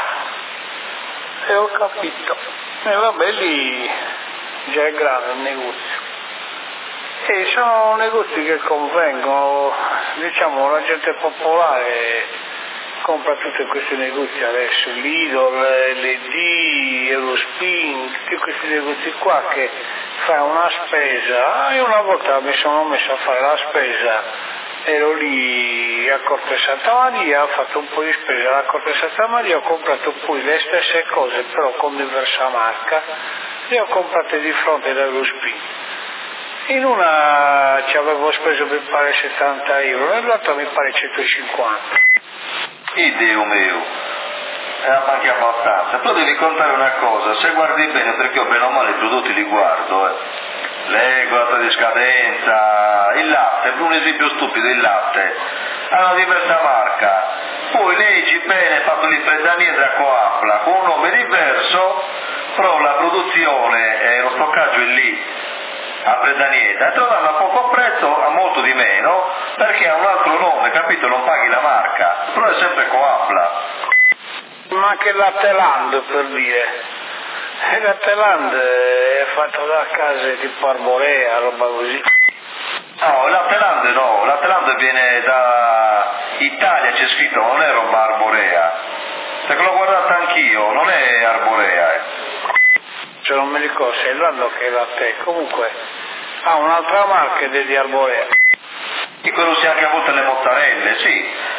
[SPEAKER 1] Ho capito. E vabbè, lì già è grande il negozio. E sono negozi che convengono, diciamo, la gente popolare compra tutti questi negozi adesso, Lidl, LD, Eurospin, tutti questi negozi qua che fa una spesa. Io una volta mi sono messo a fare la spesa, ero lì a Corte Santa Maria, ho fatto un po' di spesa alla Corte Santa Maria, ho comprato poi le stesse cose però con diversa marca, le ho comprate di fronte dall'Eurospin. In una ci avevo speso mi pare 70 euro, nell'altra mi pare 150.
[SPEAKER 2] Dio mio, è anche abbastanza. Però devi contare una cosa, se guardi bene, perché io bene o male i prodotti li guardo, leggo la data di scadenza, il latte, un esempio stupido, il latte, ha una diversa marca, poi leggi bene, fatto lì per Daniele da Coapla, con un nome diverso, però la produzione e lo stoccaggio è lì, a Predanieta, e te lo danno a poco prezzo, a molto di meno, perché ha un altro nome, capito? Non paghi la marca, però è sempre Coapla.
[SPEAKER 1] Ma anche il Latteland, per dire. Il Latteland è fatto da case tipo Arborea, roba così.
[SPEAKER 2] No, il Latteland viene da Italia, c'è scritto, non è roba Arborea. Perché l'ho guardata anch'io, non è Arborea.
[SPEAKER 1] Cioè non mi ricordo se è l'anno che è latte, comunque ha un'altra marca ed è di Arborea.
[SPEAKER 2] E quello si ha anche a volte le mozzarelle, sì.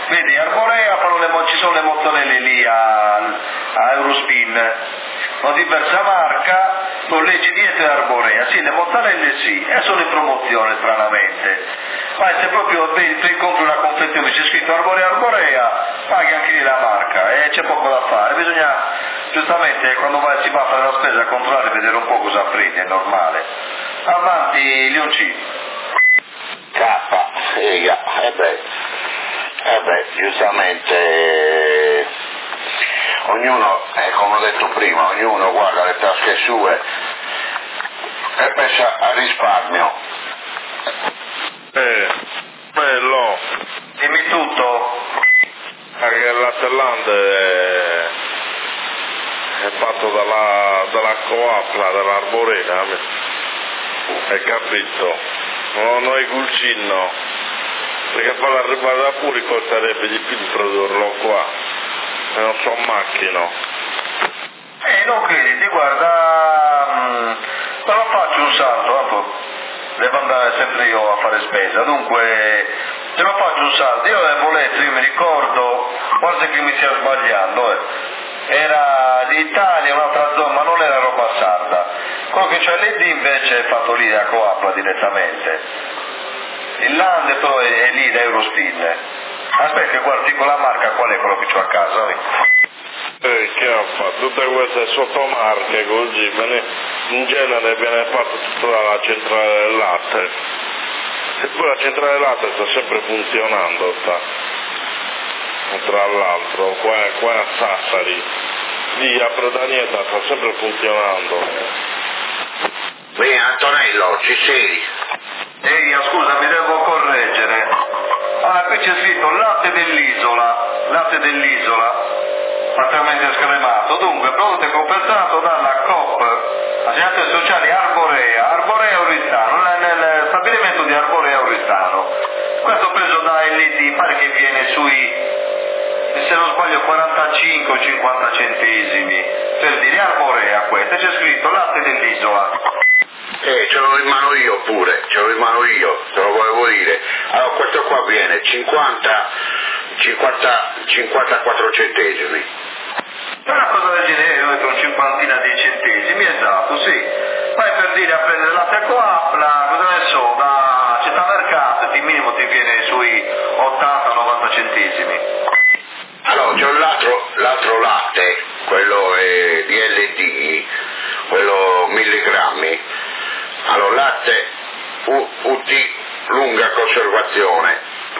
[SPEAKER 2] Vedi, Arborea ci sono le mozzarelle lì a Eurospin, ho diversa marca, tu leggi dietro Arborea, sì, le mozzarelle sì, e sono in promozione stranamente, ma se proprio compri una confezione c'è scritto Arborea, paghi anche lì la marca e c'è poco da fare, bisogna giustamente quando si va a fare la spesa controllare e vedere un po' cosa prendi, è normale. Avanti Leonci.
[SPEAKER 3] Giustamente ognuno, come ho detto prima, ognuno guarda le tasche sue e pensa al risparmio.
[SPEAKER 5] Bello.
[SPEAKER 2] Dimmi tutto.
[SPEAKER 5] Anche l'Atlante è fatto dalla Coop, dall'Arborea, hai capito? Non è Gulcino, perché farlo arrivare da fuori costerebbe di più di produrlo qua, e non so macchino.
[SPEAKER 2] Non credi, guarda, però faccio un salto, tanto devo andare sempre io a fare spesa, dunque te lo faccio un salto, io avevo letto, io mi ricordo, forse che mi stia sbagliando, era d'Italia, un'altra zona, ma non era roba sarda, quello che c'è l'ED invece è fatto lì da Coop direttamente, il Land però è lì da Eurospin, aspetta che guardi con la marca qual è quello che c'ho a casa,
[SPEAKER 5] Chiappa, tutte queste sottomarche così, in genere viene fatta tutta dalla centrale del latte, eppure la centrale del latte sta sempre funzionando, tra l'altro, qua a Sassari, lì a Bretanietta sta sempre funzionando.
[SPEAKER 3] Beh, Antonello, ci sei?
[SPEAKER 2] Ehi, scusa, mi devo correggere. Allora, qui c'è scritto latte dell'isola, parzialmente scremato, dunque prodotto compensato dalla Coop, aziende sociali Arborea Oristano, nel stabilimento di Arborea Oristano. Questo preso da LD, pare che viene sui, se non sbaglio, 45 o 50 centesimi, per dire Arborea questo, c'è scritto latte dell'isola.
[SPEAKER 3] Ce l'ho in mano io pure, te lo volevo dire. Allora questo qua viene 54 centesimi.
[SPEAKER 2] Una cosa del genere, ho detto un cinquantina di centesimi, esatto, sì. Poi per dire a prendere latte Coop, cosa ne so, da città mercato, di minimo ti viene sui 80-90 centesimi.
[SPEAKER 3] Allora c'è l'altro latte, quello è di LD, quello milligrammi. Allora latte UT lunga conservazione,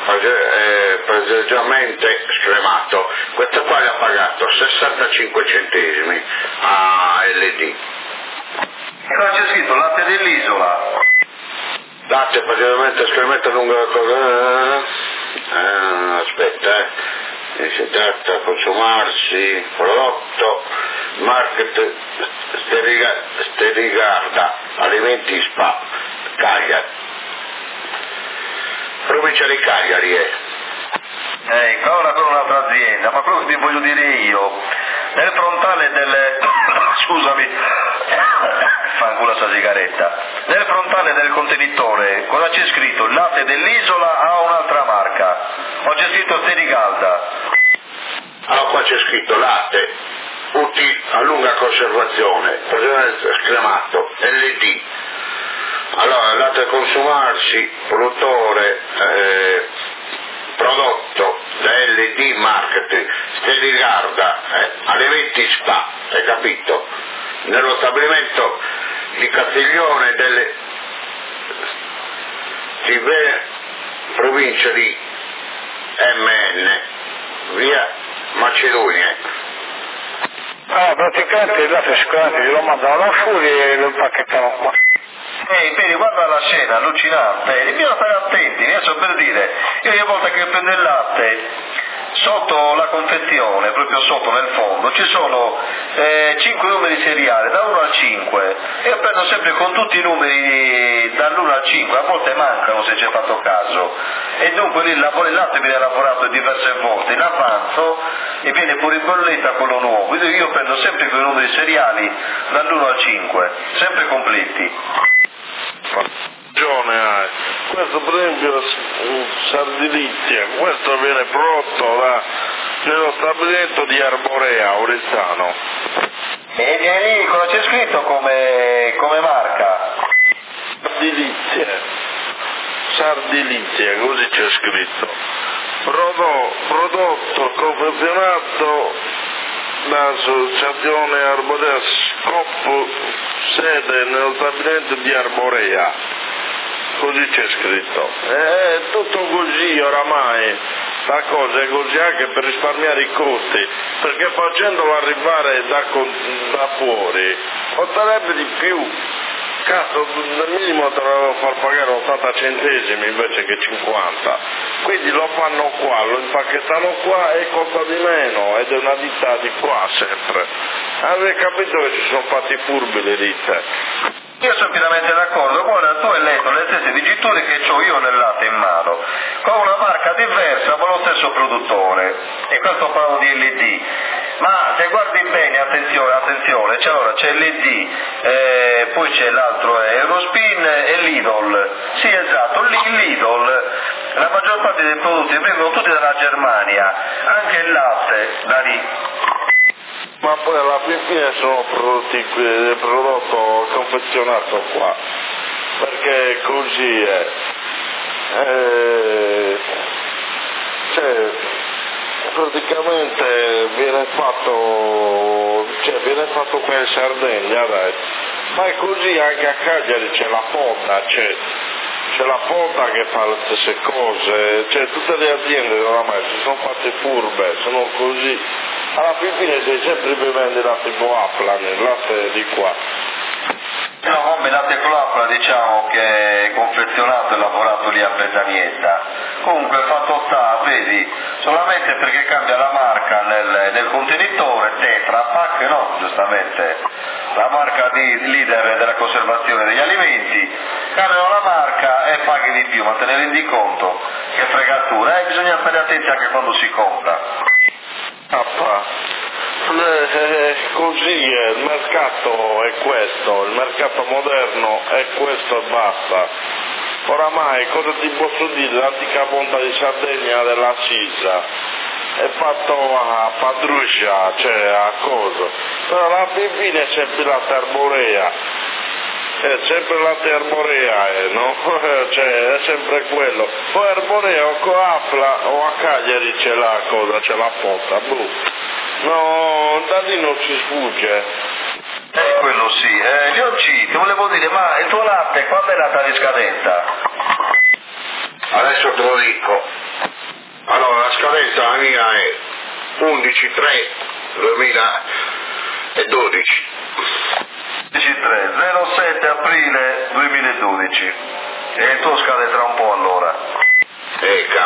[SPEAKER 3] pregiamente scremato, questo qua l'ha pagato 65 centesimi a LD.
[SPEAKER 2] Cosa c'è scritto? Latte dell'isola.
[SPEAKER 3] Latte pregiamente scremato lunga aspetta, si tratta a consumarsi, prodotto, market Sterigarda, alimenti Spa, Cagliari, provincia di Cagliari
[SPEAKER 2] Ora per un'altra azienda, ma quello che ti voglio dire io, nel frontale del, scusami, fanculo sta sigaretta, nel frontale del contenitore, cosa c'è scritto? Il latte dell'isola ha un'altra marca, o c'è scritto Sterigalda?
[SPEAKER 3] Allora qua c'è scritto latte UT a lunga conservazione, scremato, LD. Allora, latte consumarsi, produttore, prodotto da LD Marketing, Sterigarda, alimenti Spa, hai capito? Nello stabilimento di Castiglione delle provincia di MN, via Macedonia.
[SPEAKER 1] Praticamente il latte sicuramente glielo mandano fuori e lo impacchettano qua.
[SPEAKER 2] Vedi, guarda la scena, allucinante, bisogna stare attenti, adesso per dire, io ogni volta che prendo il latte, sotto la confezione, proprio sotto nel fondo, ci sono 5 numeri seriali, da 1 al 5, e io prendo sempre con tutti i numeri dall'1 al 5, a volte mancano se ci è fatto caso, e dunque lì il latte viene lavorato diverse volte, in avanzo, e viene pure in bolletta quello nuovo, quindi io prendo sempre quei numeri seriali dall'1 al 5, sempre completi.
[SPEAKER 5] Ragione hai. questo per esempio Sardilizia, questo viene prodotto nello stabilimento di Arborea, Oristano.
[SPEAKER 2] E lì cosa c'è scritto come marca?
[SPEAKER 5] Sardilizia, così c'è scritto. Prodotto confezionato dall'associazione Arborea Scop, sede nello stabilimento di Arborea, così c'è scritto. È tutto così oramai, la cosa è così anche per risparmiare i costi, perché facendolo arrivare da fuori otterrebbe di più. Cazzo, nel minimo dovrebbero far pagare 80 centesimi invece che 50, quindi lo fanno qua, lo impacchettano qua e costa di meno, ed è una ditta di qua sempre. Avete capito che ci sono fatti furbi le ditte?
[SPEAKER 2] Io sono pienamente d'accordo, guarda, tu hai letto le stesse diciture che ho io nel latte in mano, con una marca diversa ma lo stesso produttore, e questo parlo di LD. Ma se guardi bene, attenzione, allora c'è LD, poi c'è l'altro Eurospin e Lidl. Sì, esatto, Lidl, la maggior parte dei prodotti vengono tutti dalla Germania, anche il latte da lì.
[SPEAKER 5] Ma poi alla fine sono prodotto confezionato qua, perché così è. Cioè, praticamente viene fatto qua in Sardegna adesso, ma è così anche a Cagliari, c'è la Fonda, c'è la Fonda che fa le stesse cose, tutte le aziende oramai si sono fatte furbe, sono così. Alla fine sei sempre bevendo latte Coaplan, il latte di qua.
[SPEAKER 2] No, come latte Coaplan diciamo che è confezionato e lavorato lì a Betanietta. Comunque fatto sta, vedi, solamente perché cambia la marca nel contenitore, Tetra Pak, no, giustamente, la marca di leader della conservazione degli alimenti, cambiano la marca e paghi di più, ma te ne rendi conto? Che fregatura, bisogna stare attenti anche quando si compra.
[SPEAKER 5] Così è, il mercato è questo, il mercato moderno è questo e basta. Oramai cosa ti posso dire, l'antica Ponta di Sardegna della Sisa è fatto a Padruccia, cioè a cosa, però alla fine c'è sempre latte Arborea, è sempre latte Arborea, no? Cioè è sempre quello, poi Arborea o Coapla o a Cagliari c'è la cosa, c'è la Ponta, no, da lì non ci sfugge.
[SPEAKER 2] Quello sì. Giorgi, ti volevo dire, ma il tuo latte quando è la data di scadenza?
[SPEAKER 3] Adesso te lo dico. Allora, la scadenza mia è 11/3/2012.
[SPEAKER 2] 07 aprile 2012. E il tuo scade tra un po' allora.
[SPEAKER 3] K.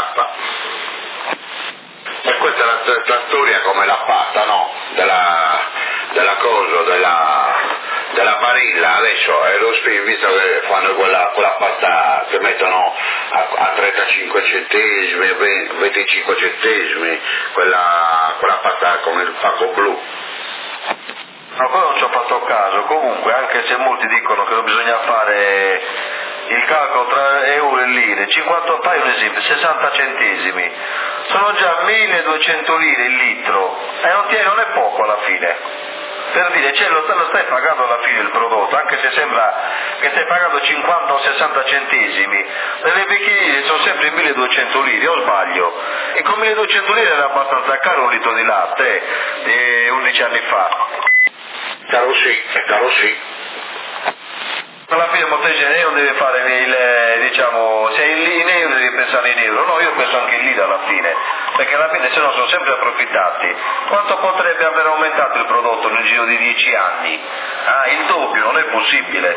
[SPEAKER 3] E questa è la storia come l'ha fatta, no? Della cosa, della Barilla. Adesso Eurospin, visto che fanno quella pasta che mettono a 35 centesimi, 25 centesimi, quella pasta con il pacco blu.
[SPEAKER 2] No, quello non ci ho fatto caso. Comunque, anche se molti dicono che non bisogna fare il calcolo tra euro e lire, 50, fai un esempio, 60 centesimi, sono già 1200 lire il litro, e non è poco alla fine. Per dire, lo stai pagando alla fine il prodotto, anche se sembra che stai pagando 50 o 60 centesimi, nelle vecchie lire sono sempre 1200 lire, o sbaglio? E con 1200 lire era abbastanza caro un litro di latte 11 anni fa.
[SPEAKER 3] Caro sì.
[SPEAKER 2] Alla fine molta gente non deve fare se è in euro devi pensare in euro, no, io penso anche in lira alla fine, perché alla fine se no sono sempre approfittati. Quanto potrebbe aver aumentato il prodotto nel giro di 10 anni? Il doppio, non è possibile.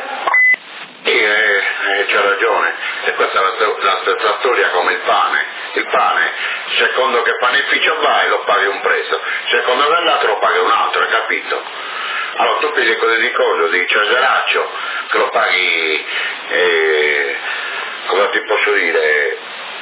[SPEAKER 3] C'ha ragione, e questa è la stessa storia come il pane. Il pane, secondo che panificio vai lo paghi un prezzo, secondo che l'altro lo paghi un altro, hai capito? Allora tu pigli quello di coso, di Ceseraccio, che lo paghi, cosa ti posso dire,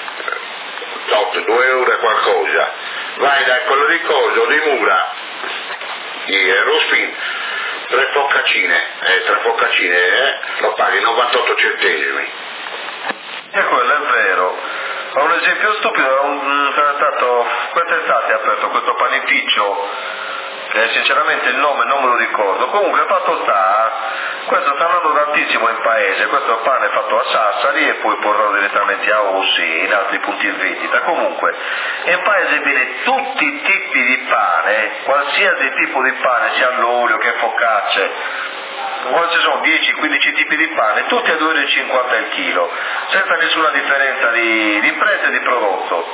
[SPEAKER 3] 2 euro e qualcosa, vai da quello di coso, di Mura, di Rospin, 3 foccacine, lo paghi 98 centesimi.
[SPEAKER 2] E quello è vero. Ma un esempio stupido, quest'estate ha aperto questo panificio, che sinceramente il nome non me lo ricordo. Comunque il fatto sta, questo sta andando tantissimo in paese, questo pane è fatto a Sassari e poi porrò direttamente a Ossi in altri punti di vendita. Comunque in paese viene tutti i tipi di pane, qualsiasi tipo di pane, sia all'olio che focacce. Ci sono 10-15 tipi di pane, tutti a 2,50 € il chilo, senza nessuna differenza di prezzo e di prodotto.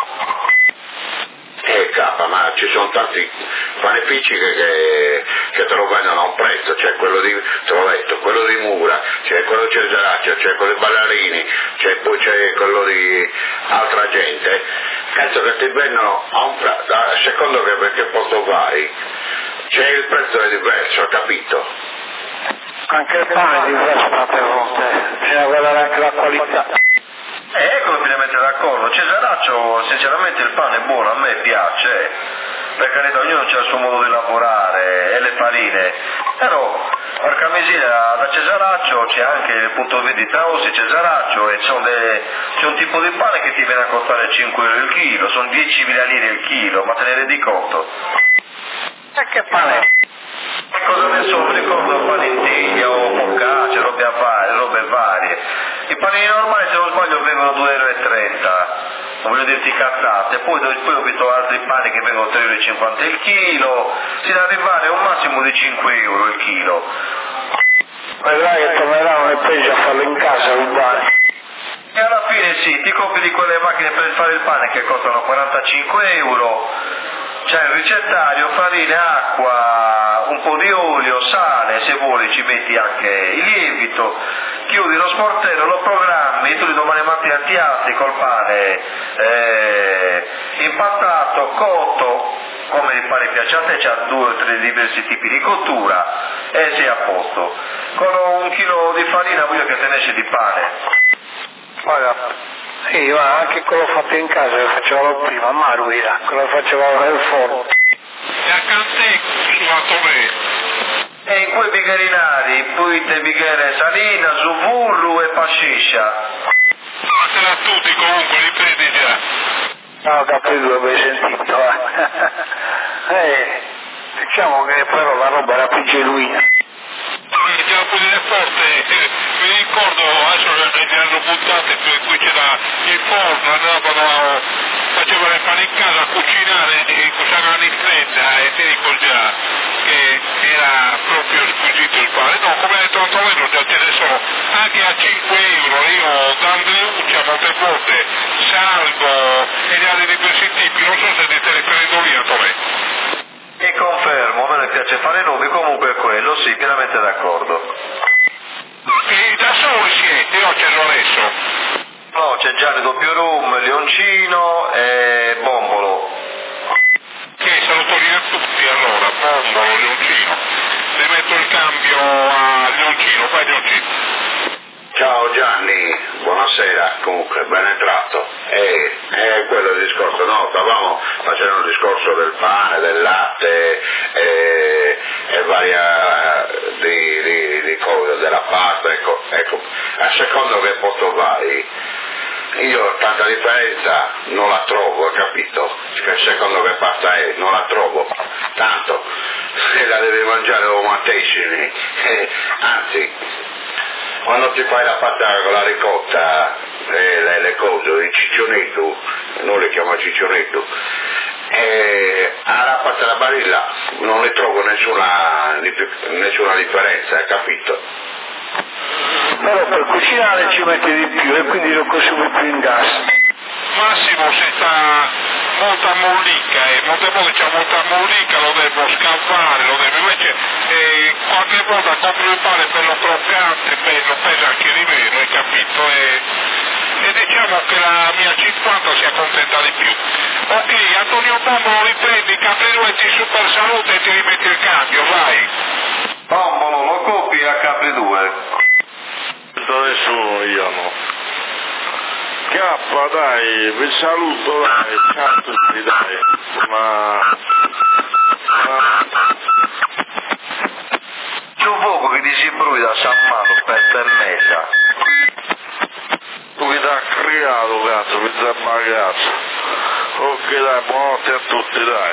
[SPEAKER 3] Ma ci sono tanti panifici che te lo vendono a un prezzo, c'è quello di Trovetto, quello di Mura, c'è quello di Cesaraccio, c'è quello di Ballarini, poi c'è quello di altra gente, penso che ti vendono a un prezzo, secondo che posto vai, c'è il prezzo è diverso, capito?
[SPEAKER 1] Anche il pane è diverso tante volte, bisogna guardare anche la qualità.
[SPEAKER 2] Ecco, pienamente d'accordo. Cesaraccio, sinceramente il pane è buono, a me piace, per carità ognuno c'ha il suo modo di lavorare e le farine, però porca miseria, da Cesaraccio c'è anche il punto vendita Ossi Cesaraccio e c'è un tipo di pane che ti viene a costare 5 € il chilo, sono 10.000 lire il chilo, ma te ne rendi conto?
[SPEAKER 1] E che pane è?
[SPEAKER 2] Cosa ne so, mi ricordo panettiglia o focaccia, robe varie. I panini normali se non sbaglio vengono 2,30 €, non voglio dirti cazzate, poi ho visto altri pani che vengono 3,50 € il chilo, fino ad arrivare a un massimo di 5 € il chilo.
[SPEAKER 1] Vedrai che torneranno le peggio a farlo in casa il pane.
[SPEAKER 2] E alla fine sì, ti compri di quelle macchine per fare il pane che costano 45 €, c'è il ricettario, farina, acqua, un po' di olio, sale, se vuoi ci metti anche il lievito, chiudi lo sportello, lo programmi, tu domani mattina ti alzi col pane impastato, cotto, come il pane piace a te, c'ha 2 o 3 diversi tipi di cottura e sei a posto. Con 1 chilo di farina voglio che te ne esce di pane.
[SPEAKER 1] Guarda, sì, ma anche quello fatto in casa lo facevamo prima, Maruira, quello facevamo nel forno.
[SPEAKER 5] E a Cantè sulla Tomè.
[SPEAKER 2] E in quei bigherinari, poi te bighere salina, zuvullu e pasciscia.
[SPEAKER 5] Fatela a tutti comunque, riprende già.
[SPEAKER 1] No, capito, avevi sentito, diciamo che però la roba era più genuina.
[SPEAKER 5] Già quelli del forte, mi ricordo, adesso ne hanno buttate, per cui c'era il forno, andavano, facevano il pane in casa a cucinare, cucinavano in fretta e ti dico già che era proprio squisito il pane. No, come ha detto Antonello, già ce ne sono anche a 5 €, io da Andreuccia molte volte salgo e gli altri di questi tipi, non so se dite riferendo lì Antonello.
[SPEAKER 2] E confermo, a me piace fare nomi, comunque è quello, sì, pienamente d'accordo.
[SPEAKER 5] E da soli siete, io c'è Lorenzo.
[SPEAKER 2] No, c'è Gianni Doppio Rum, Leoncino e Bombolo.
[SPEAKER 5] Che salutatori a tutti allora, Bombolo, Leoncino. Le metto il cambio a Leoncino, fai Leoncino.
[SPEAKER 3] Ciao Gianni, buonasera, comunque ben entrato. Quello il discorso, no, stavamo facendo un discorso del pane, del latte e varia di cose, della pasta, ecco, a secondo che posto vai, io tanta differenza non la trovo, capito? Che secondo che pasta è, non la trovo, tanto se la devi mangiare o matesimi, anzi, quando ti fai la pasta con la ricotta, le cose, il ciccionetto, noi le chiamiamo ciccionetto, alla pasta alla barilla non ne trovo nessuna differenza, capito?
[SPEAKER 1] Però per cucinare ci metti di più e quindi lo consumi più in gas.
[SPEAKER 5] Massimo se sta molta mollica e molte volte c'è molta mollica, lo devo scampare, invece qualche volta compro il pane bello croccante, bello, pesa anche di meno, hai capito? E diciamo che la mia 50 si accontenta di più. Ok, Antonio Bombolo riprendi, Capri Super Salute e ti rimetti il cambio, vai.
[SPEAKER 2] Bombolo lo copi a Capri 2.
[SPEAKER 5] Nessuno io no. Chiappa dai, vi saluto dai, ciao a tutti dai, ma...
[SPEAKER 2] C'è un poco che ti si brui da San Malo per mesa. Tu che
[SPEAKER 5] mi dà criato, cazzo, mi sembra cazzo. Ok, dai, buonanotte a tutti, dai.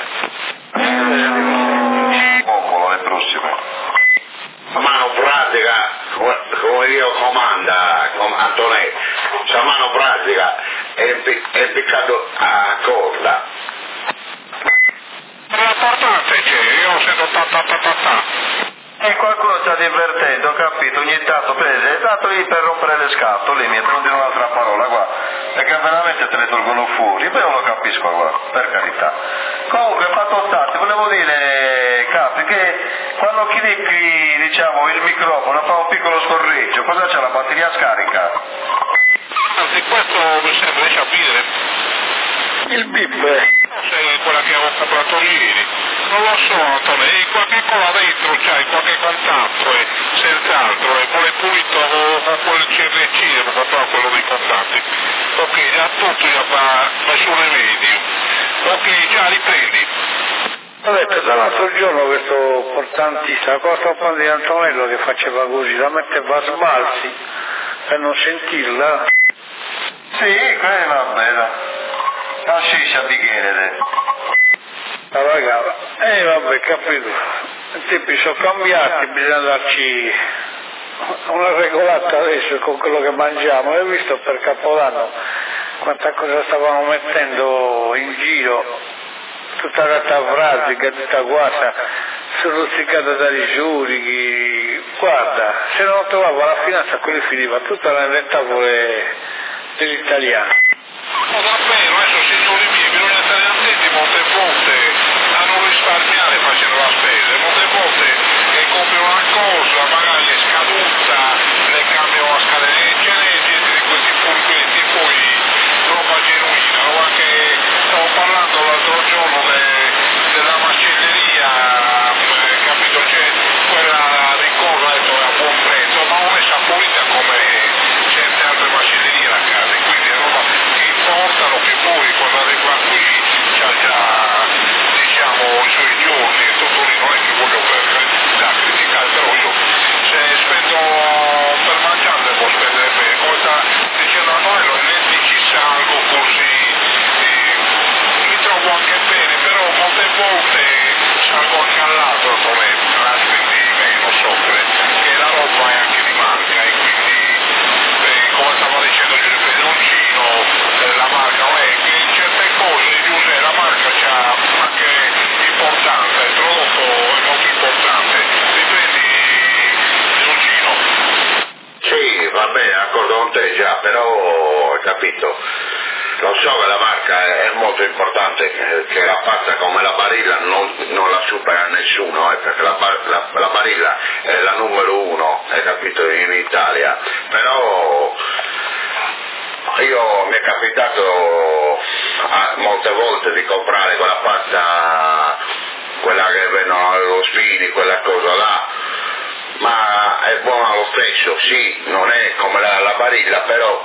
[SPEAKER 2] Popolo, le prossime.
[SPEAKER 3] Mano pratica, come Dio comanda, Antonello, la mano pratica è impiccato a corda.
[SPEAKER 1] L'importante c'è, io sento ta.
[SPEAKER 2] E qualcuno sta divertendo, ho capito, ogni tanto prese, è stato lì per rompere le scatole, mi non dire un'altra parola qua, perché veramente te le tolgono fuori, però lo capisco qua, per carità. Comunque, fatto sta, ti volevo dire, Capi, che quando clicchi, diciamo, il microfono fa un piccolo scorreggio, cosa c'è, la batteria scarica?
[SPEAKER 1] Anzi, questo mi sembra di capire.
[SPEAKER 2] Il bip.
[SPEAKER 1] Sei quella che avevo comprato ieri. Non lo so, Antonio, e qualche cosa dentro c'hai, qualche contatto, senz'altro, vuole pulito con quel CRC, devo comprare quello dei contatti. Ok, già tutto già va sul rimedio. Ok, già riprendi.
[SPEAKER 6] Ho detto dall'altro giorno questo portantista, cosa fa di Antonello che faceva così, la metteva a sbalzi per non sentirla.
[SPEAKER 2] Sì, quella è bella. La sciscia bicchiere.
[SPEAKER 6] La pagava. Vabbè, capito. I tempi sono cambiati, bisogna darci una regolata adesso con quello che mangiamo. Hai visto per Capodanno quanta cosa stavamo mettendo in giro, tutta la frasica, tutta guasa, soluzzicata dai giuri. Guarda, se non trovavo la finanza quelli finiva, tutta la inventavo degli italiani.
[SPEAKER 1] Davvero, adesso signori miei, bisogna stare attenti molte volte a non risparmiare facendo la spesa, molte volte che compri una cosa, magari è scaduta, le cambiano a scadere, ce n'è gente di questi furbetti, poi roba genuina, roba che stavo parlando l'altro giorno della macelleria, capito, c'è quella di cosa ha detto a buon prezzo, ma non è saporita come certe altre macellerie a casa, quindi è roba che importano che poi quando arriva qui c'ha già, diciamo, i suoi giorni e tutto lì, non è che voglio criticare, però io se spendo per mangiare devo spendere bene, come sta dicendo Antonello, i lenti salgo così, mi trovo anche bene, però molte volte salgo anche all'altro, la spendi meno soffre, che la roba è anche di marca e quindi come stava dicendo Giuseppe Pedroncino, la marca non è che in certe cose Giuseppe la marca c'ha anche importanza, il prodotto è molto importante, riprendi Pedroncino.
[SPEAKER 3] Sì, va bene, d'accordo con te già, però ho capito. Lo so che la marca è molto importante, che la pasta come la Barilla non la supera nessuno, perché la Barilla è la numero 1, hai capito, in Italia. Però io mi è capitato molte volte di comprare quella pasta, quella che vendono allo Spini, quella cosa là, ma è buona lo stesso, sì, non è come la Barilla, però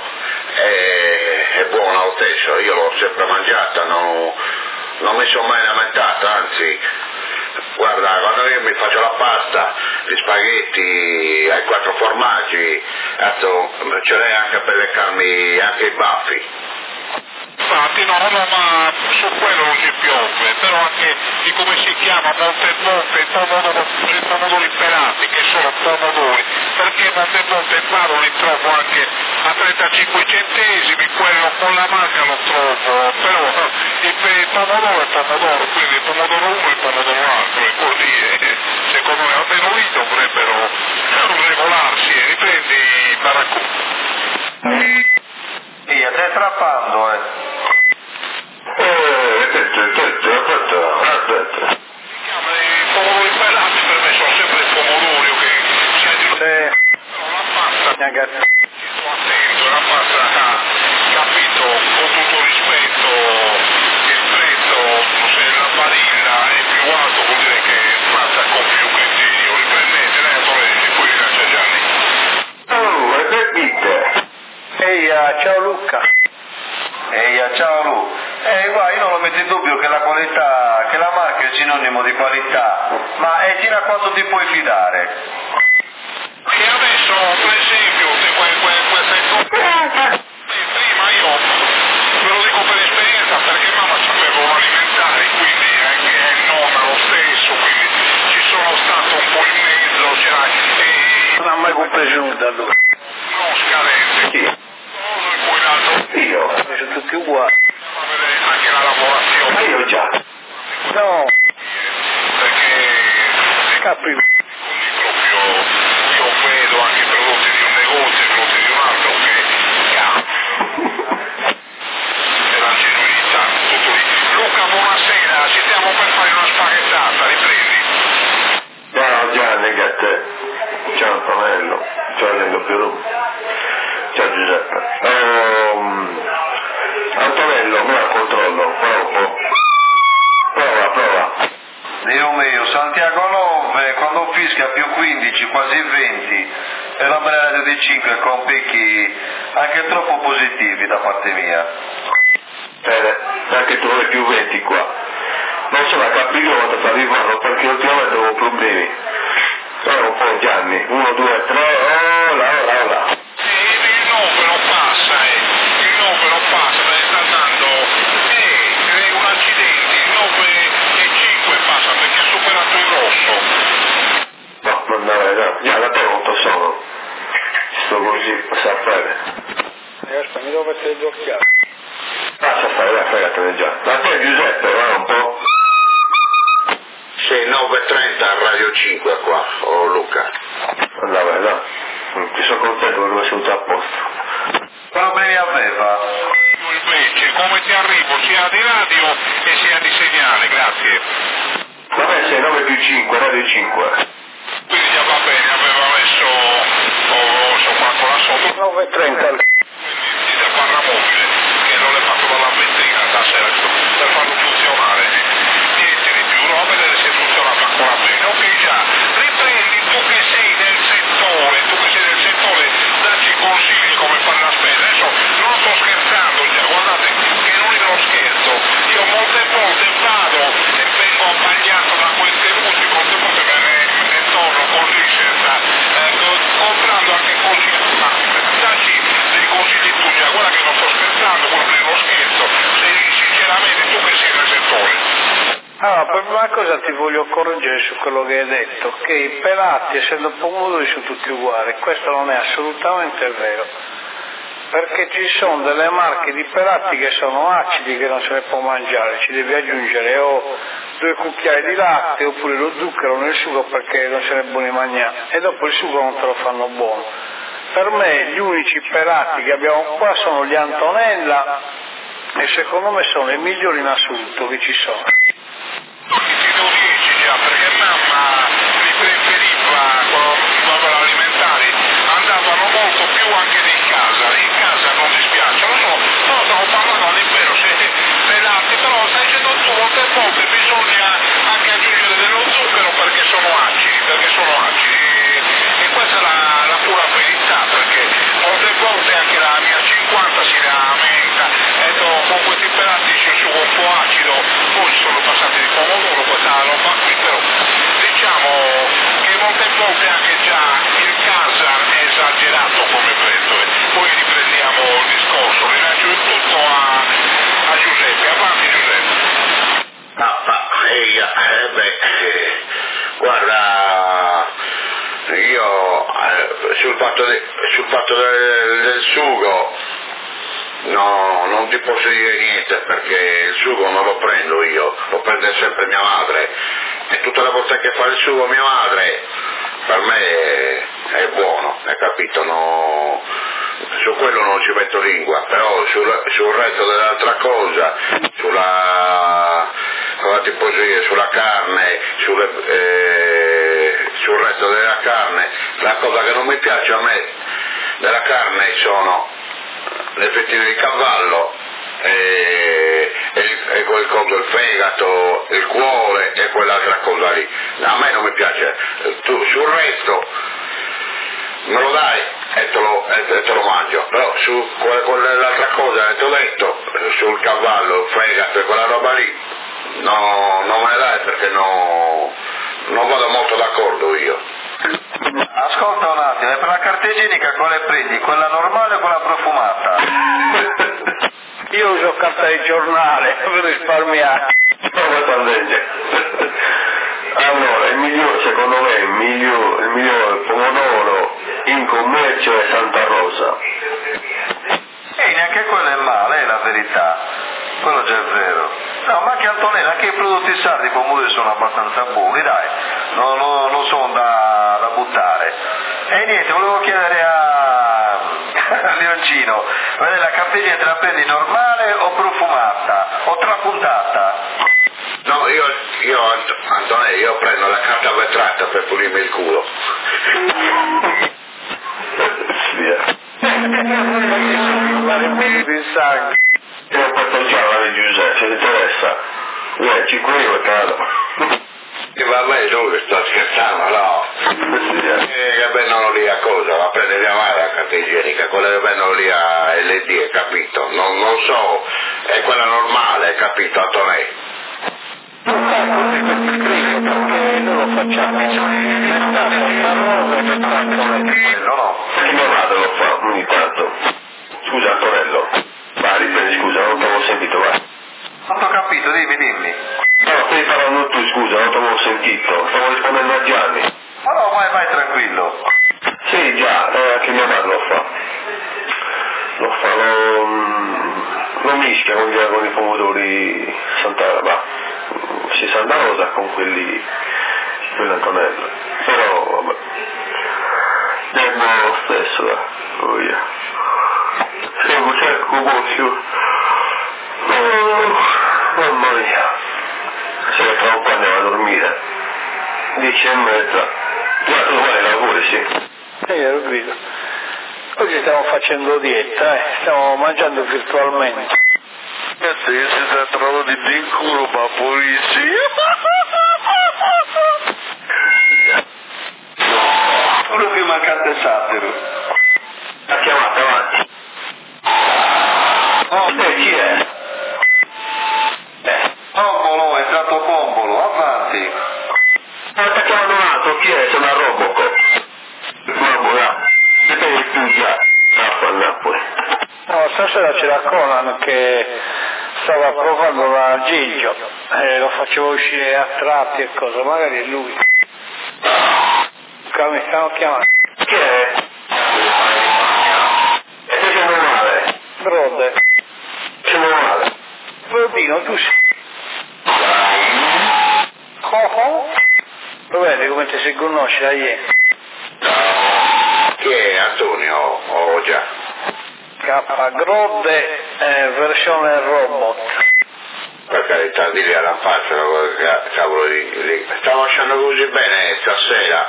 [SPEAKER 3] è buona lo stesso, io l'ho sempre mangiata, non mi sono mai lamentato, anzi, guarda, quando io mi faccio la pasta, gli spaghetti ai 4 formaggi, ce l'hai anche per leccarmi anche i baffi.
[SPEAKER 1] Infatti no, ma su quello non si piove, però anche di come si chiama molte volte i pomodori pelati, che sono pomodori, perché molte volte vado li trovo anche a 35 centesimi, quello con la marca lo trovo, però il pomodoro è pomodoro, quindi il pomodoro uno e il pomodoro l'altro, e così secondo me almeno lì dovrebbero regolarsi e riprendi i baraccu.
[SPEAKER 2] Sì, stai strappando,
[SPEAKER 3] Aspetta.
[SPEAKER 1] I pomodori pelati per me sono sempre i pomodori, che sia di la pasta, sto attento, la pasta, capito, con tutto rispetto, il prezzo, se la Barilla è più alto vuol dire che passa con più criterio, riprendete, e poi lascia Gianni.
[SPEAKER 3] Oh, capite?
[SPEAKER 6] Ehi, ciao Luca.
[SPEAKER 2] Ciao Lu. Guarda, io non lo metto in dubbio che la qualità, che la marca è sinonimo di qualità, ma fino a quanto ti puoi fidare?
[SPEAKER 1] E adesso, per esempio, queste cose
[SPEAKER 6] presunta lui.
[SPEAKER 2] No, scadente.
[SPEAKER 3] Chi?
[SPEAKER 2] E poi l'altro.
[SPEAKER 3] Io?
[SPEAKER 6] Sono tutti uguali.
[SPEAKER 2] Anche la lavorazione.
[SPEAKER 3] Ma io già.
[SPEAKER 6] No,
[SPEAKER 2] Perché
[SPEAKER 6] capri.
[SPEAKER 2] proprio io vedo anche i prodotti di un negozio e prodotti di un altro che è la genuinità, tutto lì. Luca, buonasera, ci stiamo per fare una spaghettata, riprendi?
[SPEAKER 3] Ciao Gianni, che a te. Ciao Antonello. Ciao Lendo Piero. Ciao Giuseppe. Antonello, me la controllo, prova un po'. Prova.
[SPEAKER 2] Dio mio, Santiago 9, quando fischia più 15, quasi 20, e la bella radio di 5 con picchi anche troppo positivi da parte mia.
[SPEAKER 3] Bene, anche tu hai più 20 qua. Non so la capire quanto sta arrivando perché ultimamente avevo problemi. Allora un po' Gianni, 1, 2, 3, ora.
[SPEAKER 2] Il 9 non passa, il 9 non passa, perché sta andando, è un accidente, il 9 e 5 passa perché ha superato il rosso.
[SPEAKER 3] No, già da te quanto sono. Sto così, sa fare.
[SPEAKER 6] Aspetta, mi devo mettere gli occhiali.
[SPEAKER 3] Lascia stare, dai, fregatene già. Da te Giuseppe, guarda un po'.
[SPEAKER 4] Sì, 9:30 a Radio 5 qua, Luca.
[SPEAKER 3] Andava, ti sono contento che lo sei già a posto.
[SPEAKER 2] Problemi aveva? Invece, come ti arrivo sia di radio e sia di segnale, grazie.
[SPEAKER 3] Vabbè, sei 9 più 5, Radio 5.
[SPEAKER 2] Quindi già va bene, aveva messo, qua là sotto,
[SPEAKER 6] 9:30.
[SPEAKER 2] da barra mobile, che non è fatto dalla vetrina stasera, per farlo funzionare. Niente di più, no, a vedere se funzionava ancora bene. Ok, già, riprendi tu che sei del settore, dacci consigli come fare la spesa. Adesso non sto scherzando, già, guardate che non è uno scherzo. Io molte volte vado e vengo bagnato da queste luci, molte volte me ne torno così senza, comprando anche consigli. Ma dacci dei consigli tu, già, guarda che non sto scherzando, quello è uno scherzo. Sinceramente tu che sei del settore.
[SPEAKER 6] Allora, per prima cosa ti voglio correggere su quello che hai detto, che i pelati, essendo pomodori, sono tutti uguali. Questo non è assolutamente vero, perché ci sono delle marche di pelati che sono acidi, che non se ne può mangiare, ci devi aggiungere o 2 cucchiai di latte oppure lo zucchero nel sugo perché non se ne buoni mangiare, e dopo il sugo non te lo fanno buono. Per me gli unici pelati che abbiamo qua sono gli Antonella, e secondo me sono i migliori in assoluto che ci sono.
[SPEAKER 2] Ti 10 già, perché mamma li preferiva quando alimentari, andavano molto più anche in casa non dispiace, non so, stavo parlando all'impero, se pelati, però stai dicendo tu molte volte bisogna anche aggiungere dello zucchero perché sono acidi, e questa è la pura verità, perché molte volte anche la mia 50 si lamenta, con questi pelati c'è un sugo un po' acido, poi sono passati di pomodoro, questa roba qui, però diciamo che molte volte anche già il Casar è esagerato come prezzo, poi riprendiamo il discorso, rilascio il tutto a Giuseppe, avanti Giuseppe.
[SPEAKER 4] Guarda, io sul fatto del sugo no, non ti posso dire niente perché il sugo non lo prendo io, lo prende sempre mia madre e tutte le volte che fa il sugo mia madre per me è buono, hai capito? No, su quello non ci metto lingua, però sul resto dell'altra cosa, sulla carne, sul resto della carne, la cosa che non mi piace a me della carne sono le fettine di cavallo e il fegato, il cuore e quell'altra cosa lì. A me non mi piace. Tu sul resto me lo dai e te lo mangio, però su quell'altra cosa che ti ho detto, sul cavallo, il fegato e quella roba lì, no, non me ne dai perché non vado molto d'accordo io.
[SPEAKER 2] Ascolta un attimo, e per la carta igienica quale prendi? Quella normale o quella profumata?
[SPEAKER 6] Io uso carta di giornale per risparmiare.
[SPEAKER 3] Allora, il migliore secondo me, il migliore pomodoro in commercio è Santa Rosa.
[SPEAKER 2] Neanche quello è male, è la verità. Quello già è vero. No, ma anche Antonella, anche i prodotti sardi pomodori sono abbastanza buoni, dai. Non sono da buttare. E niente, volevo chiedere a Leoncino, la carta igienica la prendi normale o profumata? O trapuntata?
[SPEAKER 3] No, io Antonello, io prendo la carta vetrata per pulirmi il culo.
[SPEAKER 6] Il sangue.
[SPEAKER 3] Io porto già di Giuseppe, se ti interessa. 5 euro caro. E vabbè, lui sto scherzando, no? Che vengono lì a cosa? La prende mia madre la carta igienica, quella che vengono lì a LD, capito? Non so, è quella normale, capito, Antonello?
[SPEAKER 6] Perché noi lo facciamo
[SPEAKER 3] No, mia madre lo fa ogni tanto. Scusa Antonello, vai, riprendi, scusa, non ti avevo sentito, vai.
[SPEAKER 2] Non ho capito, dimmi.
[SPEAKER 3] No, stai parlando tu, scusa, non ti avevo sentito, stavo rispondendo a Gianni.
[SPEAKER 2] Ma no, vai tranquillo.
[SPEAKER 3] Sì, già, anche mia madre lo fa. Lo mischia con i pomodori Santa Rosa con quelli Antonello. Però, vabbè. È buono lo stesso, dai. Oh, yeah. Siamo cerco buono. Mamma mia. Se ne tra un po' andiamo a dormire. 10:30. Già tu vai lavori, sì.
[SPEAKER 6] Io lo grido. Oggi stiamo facendo dieta, stiamo mangiando virtualmente.
[SPEAKER 5] Cazzo, io si sta trovando in culo, ma purissimo.
[SPEAKER 2] Quello più mancante satiro.
[SPEAKER 3] La chiamata avanti. Chi è?
[SPEAKER 2] Bombolo, è entrato Bombolo, avanti.
[SPEAKER 3] Sta chiamando un altro, chi è? Sono a Robocop. Mamma, devi studiare. Napoli.
[SPEAKER 6] No, stasera c'era Conan che stava provando la Gigio, lo facevo uscire a tratti e cosa, magari è lui. Mi stanno chiamando.
[SPEAKER 3] Chi è? E te sei male?
[SPEAKER 6] Brode.
[SPEAKER 3] Sei male?
[SPEAKER 6] Brodino, tu sei. Lo vedi come ti si conosce da ieri?
[SPEAKER 3] Chi è Antonio? Oh già.
[SPEAKER 6] K Grode versione robot.
[SPEAKER 3] Per carità, digli alla faccia, cavolo di... Stavo lasciando così bene stasera.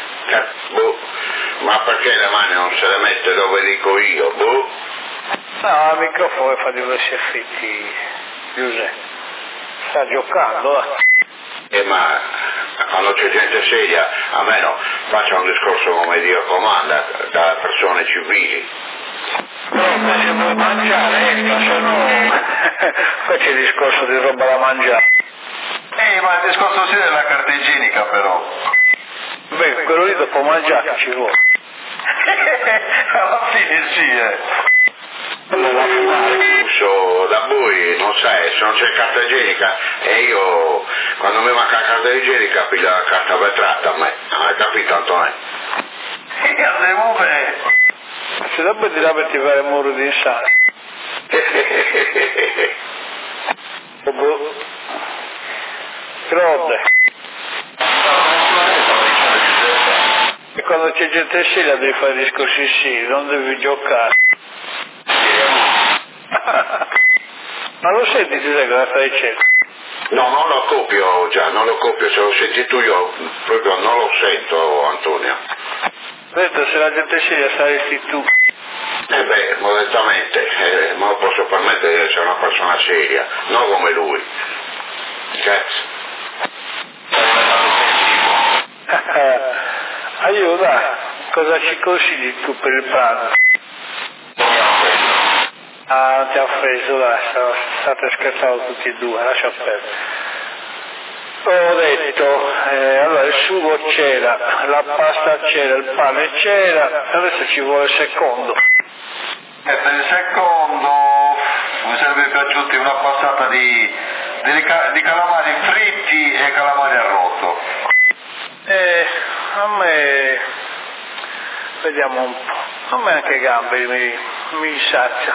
[SPEAKER 3] Ma perché le mani non se le mette dove dico io? Boh.
[SPEAKER 6] No, il microfono fa diversi effetti, Giuseppe. Sta giocando,
[SPEAKER 3] Ma quando c'è gente seria, almeno faccia un discorso come Dio comanda, da persone civili.
[SPEAKER 6] No, se vuoi mangiare, se no... Poi c'è il discorso di roba da mangiare.
[SPEAKER 2] Ma il discorso sì della carta igienica però.
[SPEAKER 6] Beh, quello lì dopo mangiare ci vuole.
[SPEAKER 2] Alla fine sì,
[SPEAKER 3] Da voi, non sai, se non c'è carta igienica e io quando mi manca la carta igienica piglio la carta vetrata a me, hai capito Antonio?
[SPEAKER 2] Andiamo bene.
[SPEAKER 6] Se dopo ti dà per ti fare muro di insane. Grode. E quando c'è gente seria devi fare discorsi sì, non devi giocare. Ma lo senti Giuseppe cosa stai dicendo?
[SPEAKER 3] No, non lo copio già, non lo copio, se l'ho sentito io proprio non lo sento Antonio.
[SPEAKER 6] Ho detto se la gente seria saresti tu.
[SPEAKER 3] Modestamente, ma lo posso permettere di essere una persona seria, non come lui. Cazzo.
[SPEAKER 6] Aiuta, cosa ci consigli tu per il pranzo? Ah, ti ha preso, dai, state scherzando tutti e due, lascia perdere. Ho detto, allora il sugo c'era, la pasta c'era, il pane c'era, adesso ci vuole il secondo.
[SPEAKER 2] Per il secondo mi sarebbe piaciuta una passata di calamari fritti e calamari arrosto.
[SPEAKER 6] A me Vediamo un po'. A me anche gamberi mi sazia.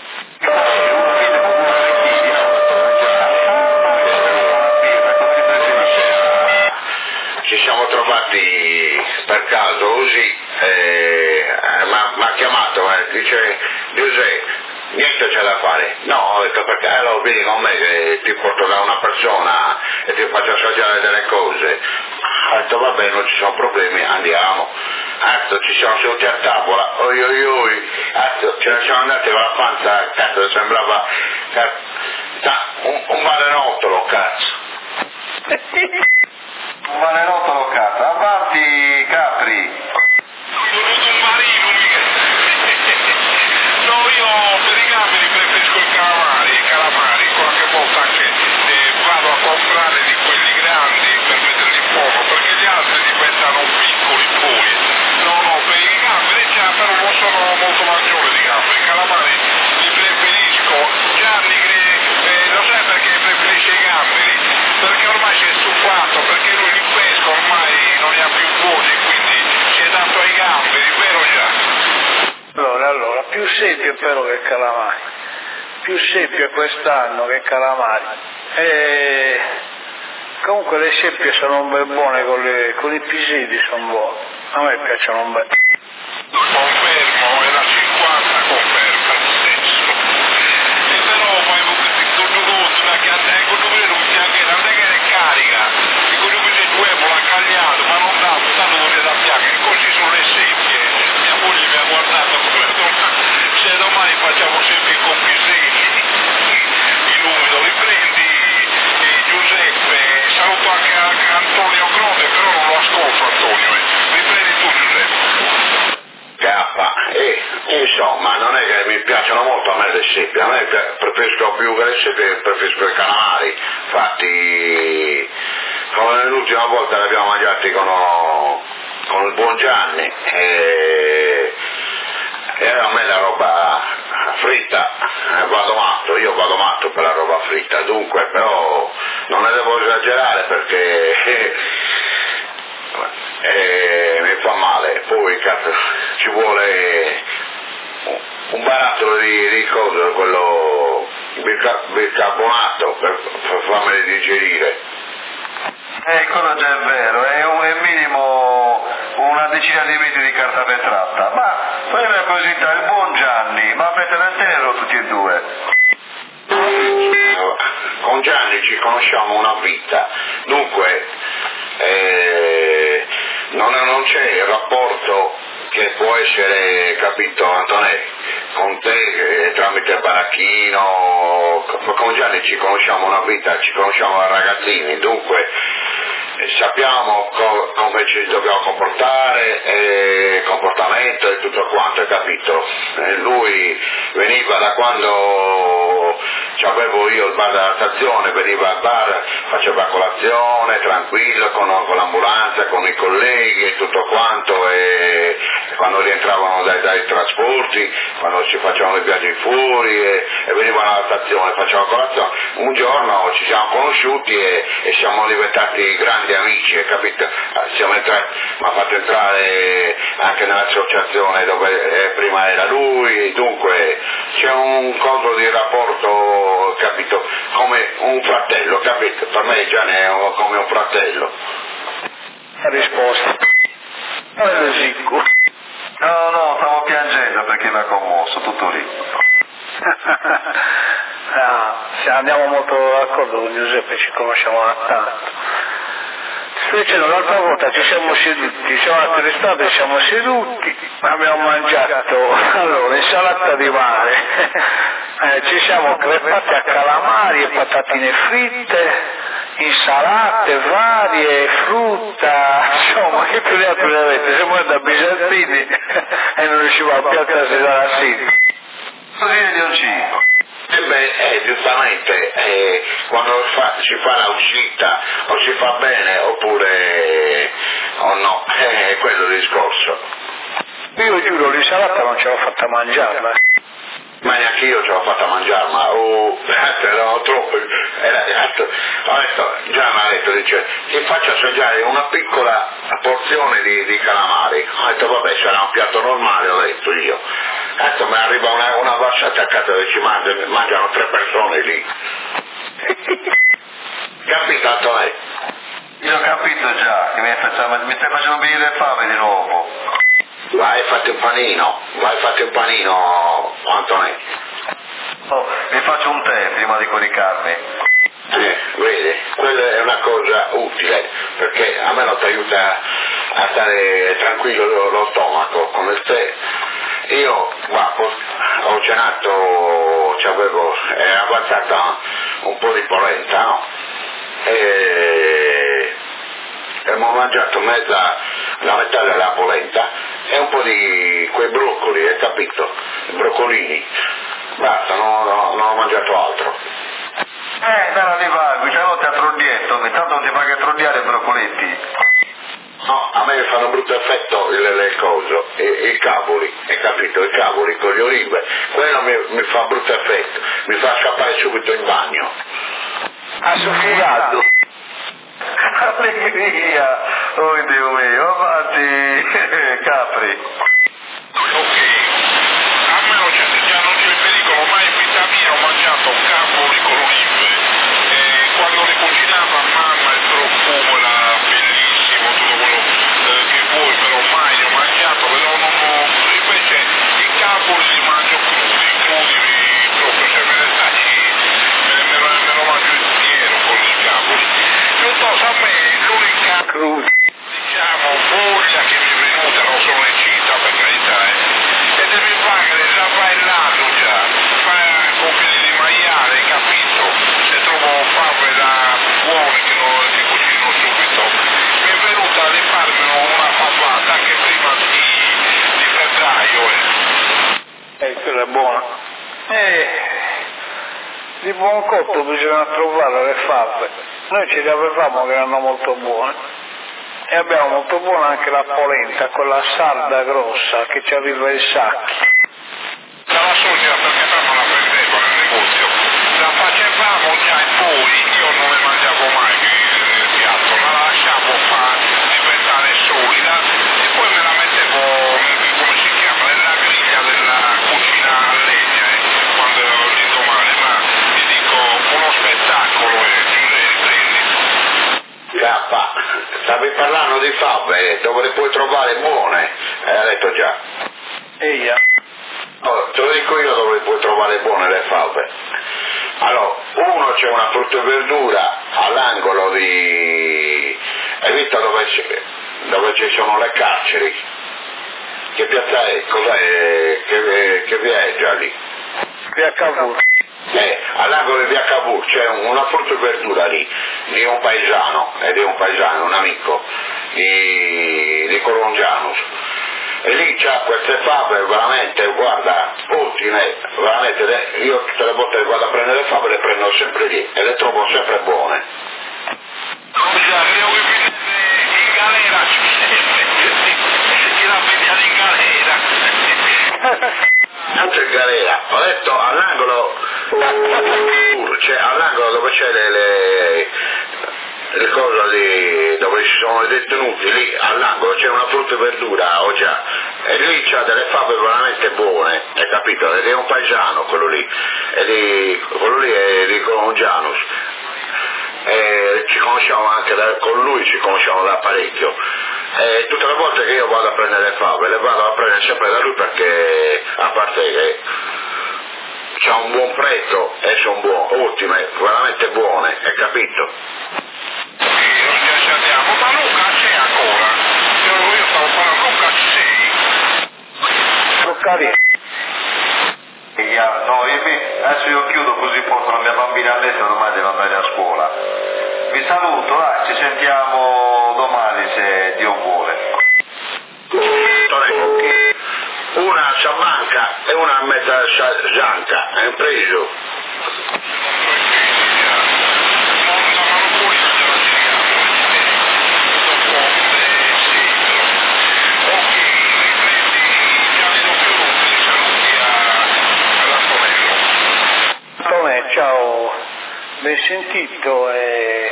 [SPEAKER 3] Ci siamo trovati per caso così, mi ha chiamato, dice Giuseppe, niente c'è da fare. No, ho detto perché allora vieni con me che ti porto da una persona e ti faccio assaggiare delle cose. Ho detto va bene, non ci sono problemi, andiamo. Ci siamo seduti a tavola, ce ne siamo andati con la panza, cazzo, sembrava un balenottolo, cazzo.
[SPEAKER 2] Un balenottolo, cazzo. Avanti, Capri.
[SPEAKER 5] Un marino, no, io per i gamberi preferisco i calamari, qualche volta anche vado a comprare di quelli grandi per metterli in fuoco, perché gli altri diventano piccoli poi. No, per i gamberi già, però non sono molto maggiore di gamberi, i calamari li preferisco. Gianni, lo sai perché preferisce i gamberi? Perché ormai si è stufato, perché lui li pesca, ormai non ne ha più buoni, quindi si è dato ai gamberi, vero già?
[SPEAKER 6] Allora, più seppie però che calamari, più seppie quest'anno che calamari. Comunque le seppie sono ben buone con i piselli, sono buone, a me piacciono un bel.
[SPEAKER 5] Confermo, era 50, conferma il senso. E però poi conto che quando vedo che non è che è carica, e quello che c'è due l'ha cagliato, ma non dà, tanto non è da piaga, e così sono le seppie. Mia moglie mi ha guardato come se domani facciamo seppie con piselli, in umido, li prendi Giuseppe, saluto anche Antonio Croce, però non lo ascolto Antonio, li prendi tu Giuseppe.
[SPEAKER 3] Insomma, non è che mi piacciono molto a me le seppie, a me preferisco più che le seppie, preferisco i calamari. Infatti, come l'ultima volta li abbiamo mangiati con il buon Gianni e a me la roba fritta, io vado matto per la roba fritta, dunque però non ne devo esagerare perché mi fa male, poi cazzo, ci vuole un barattolo di cose, quello bicarbonato per farmeli digerire.
[SPEAKER 2] Quello già è vero, è minimo una decina di metri di carta vetrata. Ma per una curiosità, il buon Gianni, ma avete l'antenne o tutti e due?
[SPEAKER 3] Con Gianni ci conosciamo una vita, dunque non c'è il rapporto che può essere, capito Antonelli, con te tramite baracchino, con Gianni ci conosciamo una vita, ci conosciamo da ragazzini, dunque sappiamo come ci dobbiamo comportare, comportamento e tutto quanto, hai capito? Lui veniva da quando avevo io il bar della stazione, veniva al bar, faceva colazione tranquillo con l'ambulanza, con i colleghi e tutto quanto, e quando rientravano dai trasporti, quando ci facevano i viaggi fuori e venivano alla stazione, facevano colazione. Un giorno ci siamo conosciuti e siamo diventati grandi amici, hai capito? Mi ha fatto entrare anche nell'associazione dove prima era lui, dunque c'è un coso di rapporto, capito? Come un fratello, capito? Per me Gianni è come un fratello.
[SPEAKER 6] La risposta. Non è sicuro.
[SPEAKER 2] No, stavo piangendo perché mi ha commosso, tutto lì.
[SPEAKER 6] Andiamo molto d'accordo con Giuseppe, ci conosciamo da tanto. Invece l'altra volta ci siamo seduti, siamo andati all'estate, ci siamo seduti, abbiamo mangiato allora insalata di mare, ci siamo crepati a calamari e patatine fritte, insalate varie, frutta, insomma che più ne avete, siamo andati a Bisantini e non riuscivamo più a piazzare dalla sera.
[SPEAKER 2] Così Leoncino.
[SPEAKER 3] Giustamente, quando si fa la uscita o si fa bene oppure o no, è quello il discorso.
[SPEAKER 6] Io giuro, l'insalata non ce l'ho fatta mangiare.
[SPEAKER 3] Ma neanche io ce l'ho fatta mangiare, ma erano troppo. Ho detto, già mi ha detto, dice, ti faccio assaggiare una piccola porzione di calamari. Ho detto, vabbè, sarà un piatto normale, ho detto io. Adesso mi arriva una vascia attaccata dove ci mangiano 3 persone lì. Capito, Antonio?
[SPEAKER 2] Io ho capito già, che mi stai facendo venire fame di nuovo.
[SPEAKER 3] Vai, fatti un panino, Antonio.
[SPEAKER 2] Oh, mi faccio un tè prima di coricarmi.
[SPEAKER 3] Vedi, quella è una cosa utile, perché a me non ti aiuta a stare tranquillo lo stomaco con il tè. Io ho cenato, era avanzata un po' di polenta, no? E abbiamo mangiato la metà della polenta e un po' di quei broccoli, hai capito? I broccolini. Basta, non ho mangiato altro.
[SPEAKER 2] Dalla di vago, c'è un teatronietto, ogni tanto non ti fa che troniare i broccoletti.
[SPEAKER 3] No, a me mi fanno brutto effetto il coso, i cavoli, hai capito? I cavoli con le olive, quello mi fa brutto effetto, mi fa scappare subito in bagno.
[SPEAKER 1] Ha soffiato.
[SPEAKER 2] Allegria! Oh Dio mio, avanti, Capri.
[SPEAKER 5] Ok, a me non c'è pericolo, ma in vita mia ho mangiato cavoli con olive e quando le cucinava mamma il profumo era bellissimo, tutto quello che vuoi, però mai ho mangiato, però non ho, invece i cavoli li mangio crudi proprio, cioè me lo mangio intero con i cavoli. Piuttosto a me l'unica diciamo voglia che mi è venuta, non sono incita per carità, e devi fare già bailando già, con quelli di maiale, capito? Se trovo fave buone che cucino subito, mi è venuta di farmi una papata anche prima di febbraio.
[SPEAKER 1] Quella è buona. Di buon cotto bisogna trovare le fave. Noi ce le avevamo che erano molto buone. E abbiamo molto buona anche la polenta, quella sarda grossa che ci arriva ai sacchi.
[SPEAKER 5] Dalla soglia perché non la prendevo nel negozio, la facevamo già e poi io non ne mangiavo mai nel piatto, ma la lasciavo diventare solida e poi me la mettevo, come si chiama, nella griglia della cucina a legna, quando ero l'indomani, ma ti dico uno spettacolo prendi.
[SPEAKER 3] Cappa, stavi parlando di fave, dove le puoi trovare buone, hai detto già.
[SPEAKER 1] Eia.
[SPEAKER 3] Oh, te lo dico io dove puoi trovare buone le fave. Allora, uno c'è una frutta e verdura all'angolo di... Hai visto dove ci sono le carceri? Che piazza è? Cos'è? Che via è già lì?
[SPEAKER 1] Via Cavour.
[SPEAKER 3] All'angolo di via Cavour c'è una frutta e verdura lì, di un paesano, un amico, di Colongianus. E lì c'ha queste fave veramente, guarda, ottime, veramente, io tutte le volte che vado a prendere le fave le prendo sempre lì e le trovo sempre buone.
[SPEAKER 5] Scusa, devo vedere in galera, chi la vediamo in galera.
[SPEAKER 3] Tanto in galera, ho detto all'angolo, cioè all'angolo dove c'è le cose dove ci sono i detenuti, lì all'angolo c'è una frutta e verdura, e lì c'ha delle fave veramente buone, hai capito? Ed è un paesano quello lì, quello lì è di Colongianus. Ci conosciamo anche con lui, ci conosciamo da parecchio. Tutte le volte che io vado a prendere le fave, le vado a prendere sempre da lui perché, a parte che c'ha un buon prezzo e sono ottime, veramente buone, hai capito?
[SPEAKER 5] Non ci andiamo, ma Luca c'è ancora? Io stavo parlando, Luca ci sei?
[SPEAKER 1] Luca
[SPEAKER 2] No, adesso io chiudo così porto la mia bambina a letto, domani deve andare a scuola. Vi saluto, dai, ci sentiamo domani se Dio vuole.
[SPEAKER 3] Una ciamanca e una mezza gianca, hai preso?
[SPEAKER 6] ben sentito e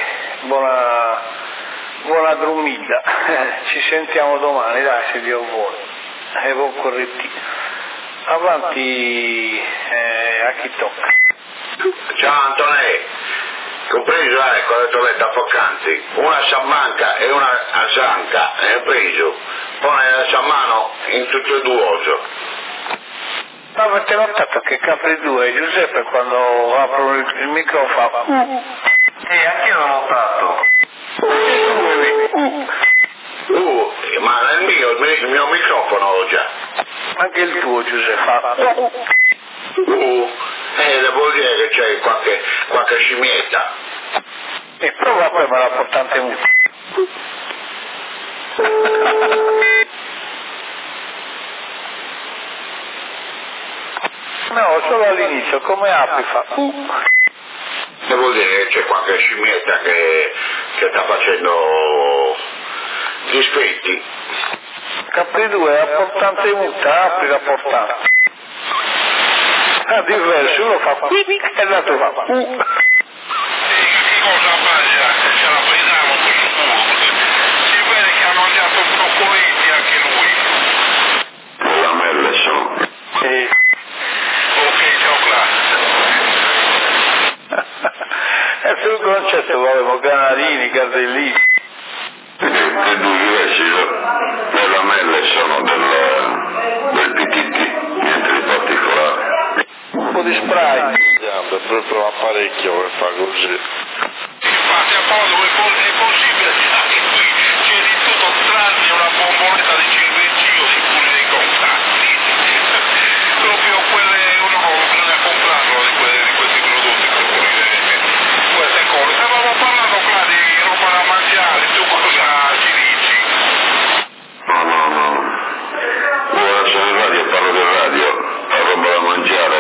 [SPEAKER 6] buona dormita. Ci sentiamo domani, dai, se Dio vuole. E buon correttivo. Avanti a chi tocca.
[SPEAKER 4] Ciao Antonello, compreso quando ti ho detto a poc'anzi, una a Sammanca e una a Sanca, hai preso, poi la Sammano in tutto e due.
[SPEAKER 6] Ma avete notato che Capri 2 Giuseppe quando apro il microfono?
[SPEAKER 2] Anch'io l'ho notato.
[SPEAKER 4] Ma nel il mio microfono ho già.
[SPEAKER 6] Anche il tuo Giuseppe.
[SPEAKER 4] Devo dire che c'è qualche scimmietta.
[SPEAKER 6] E prova poi me la portante musica. No, solo all'inizio, come apri fa.
[SPEAKER 4] Devo dire che c'è qualche scimmietta che sta facendo dispetti.
[SPEAKER 6] Capri 2, la portante muta, apri la portante. Diverso, uno fa e l'altro fa.
[SPEAKER 5] Che cosa baglia? Ce la prendiamo con il culo, si vede che ha mangiato broccoletti anche lui.
[SPEAKER 3] La Melleson.
[SPEAKER 6] Sì.
[SPEAKER 5] Ok, ciao classe.
[SPEAKER 6] E sul concetto volevo canalini, cardellini.
[SPEAKER 3] Che due diversi, la Melleson del PTT, niente di particolare.
[SPEAKER 6] Un po' di spray.
[SPEAKER 5] È proprio apparecchio che fa così. Infatti a Paolo è possibile, anche qui c'è di tutto tranne una bomboletta di ciliegie di cui dei contatti. Proprio quelle, uno bisogna comprarlo di questi prodotti per pulire queste cose. Stavamo parlando qua di roba da mangiare, tu cosa ci dici?
[SPEAKER 3] No. Ora sono in radio, parlo del radio, la roba da mangiare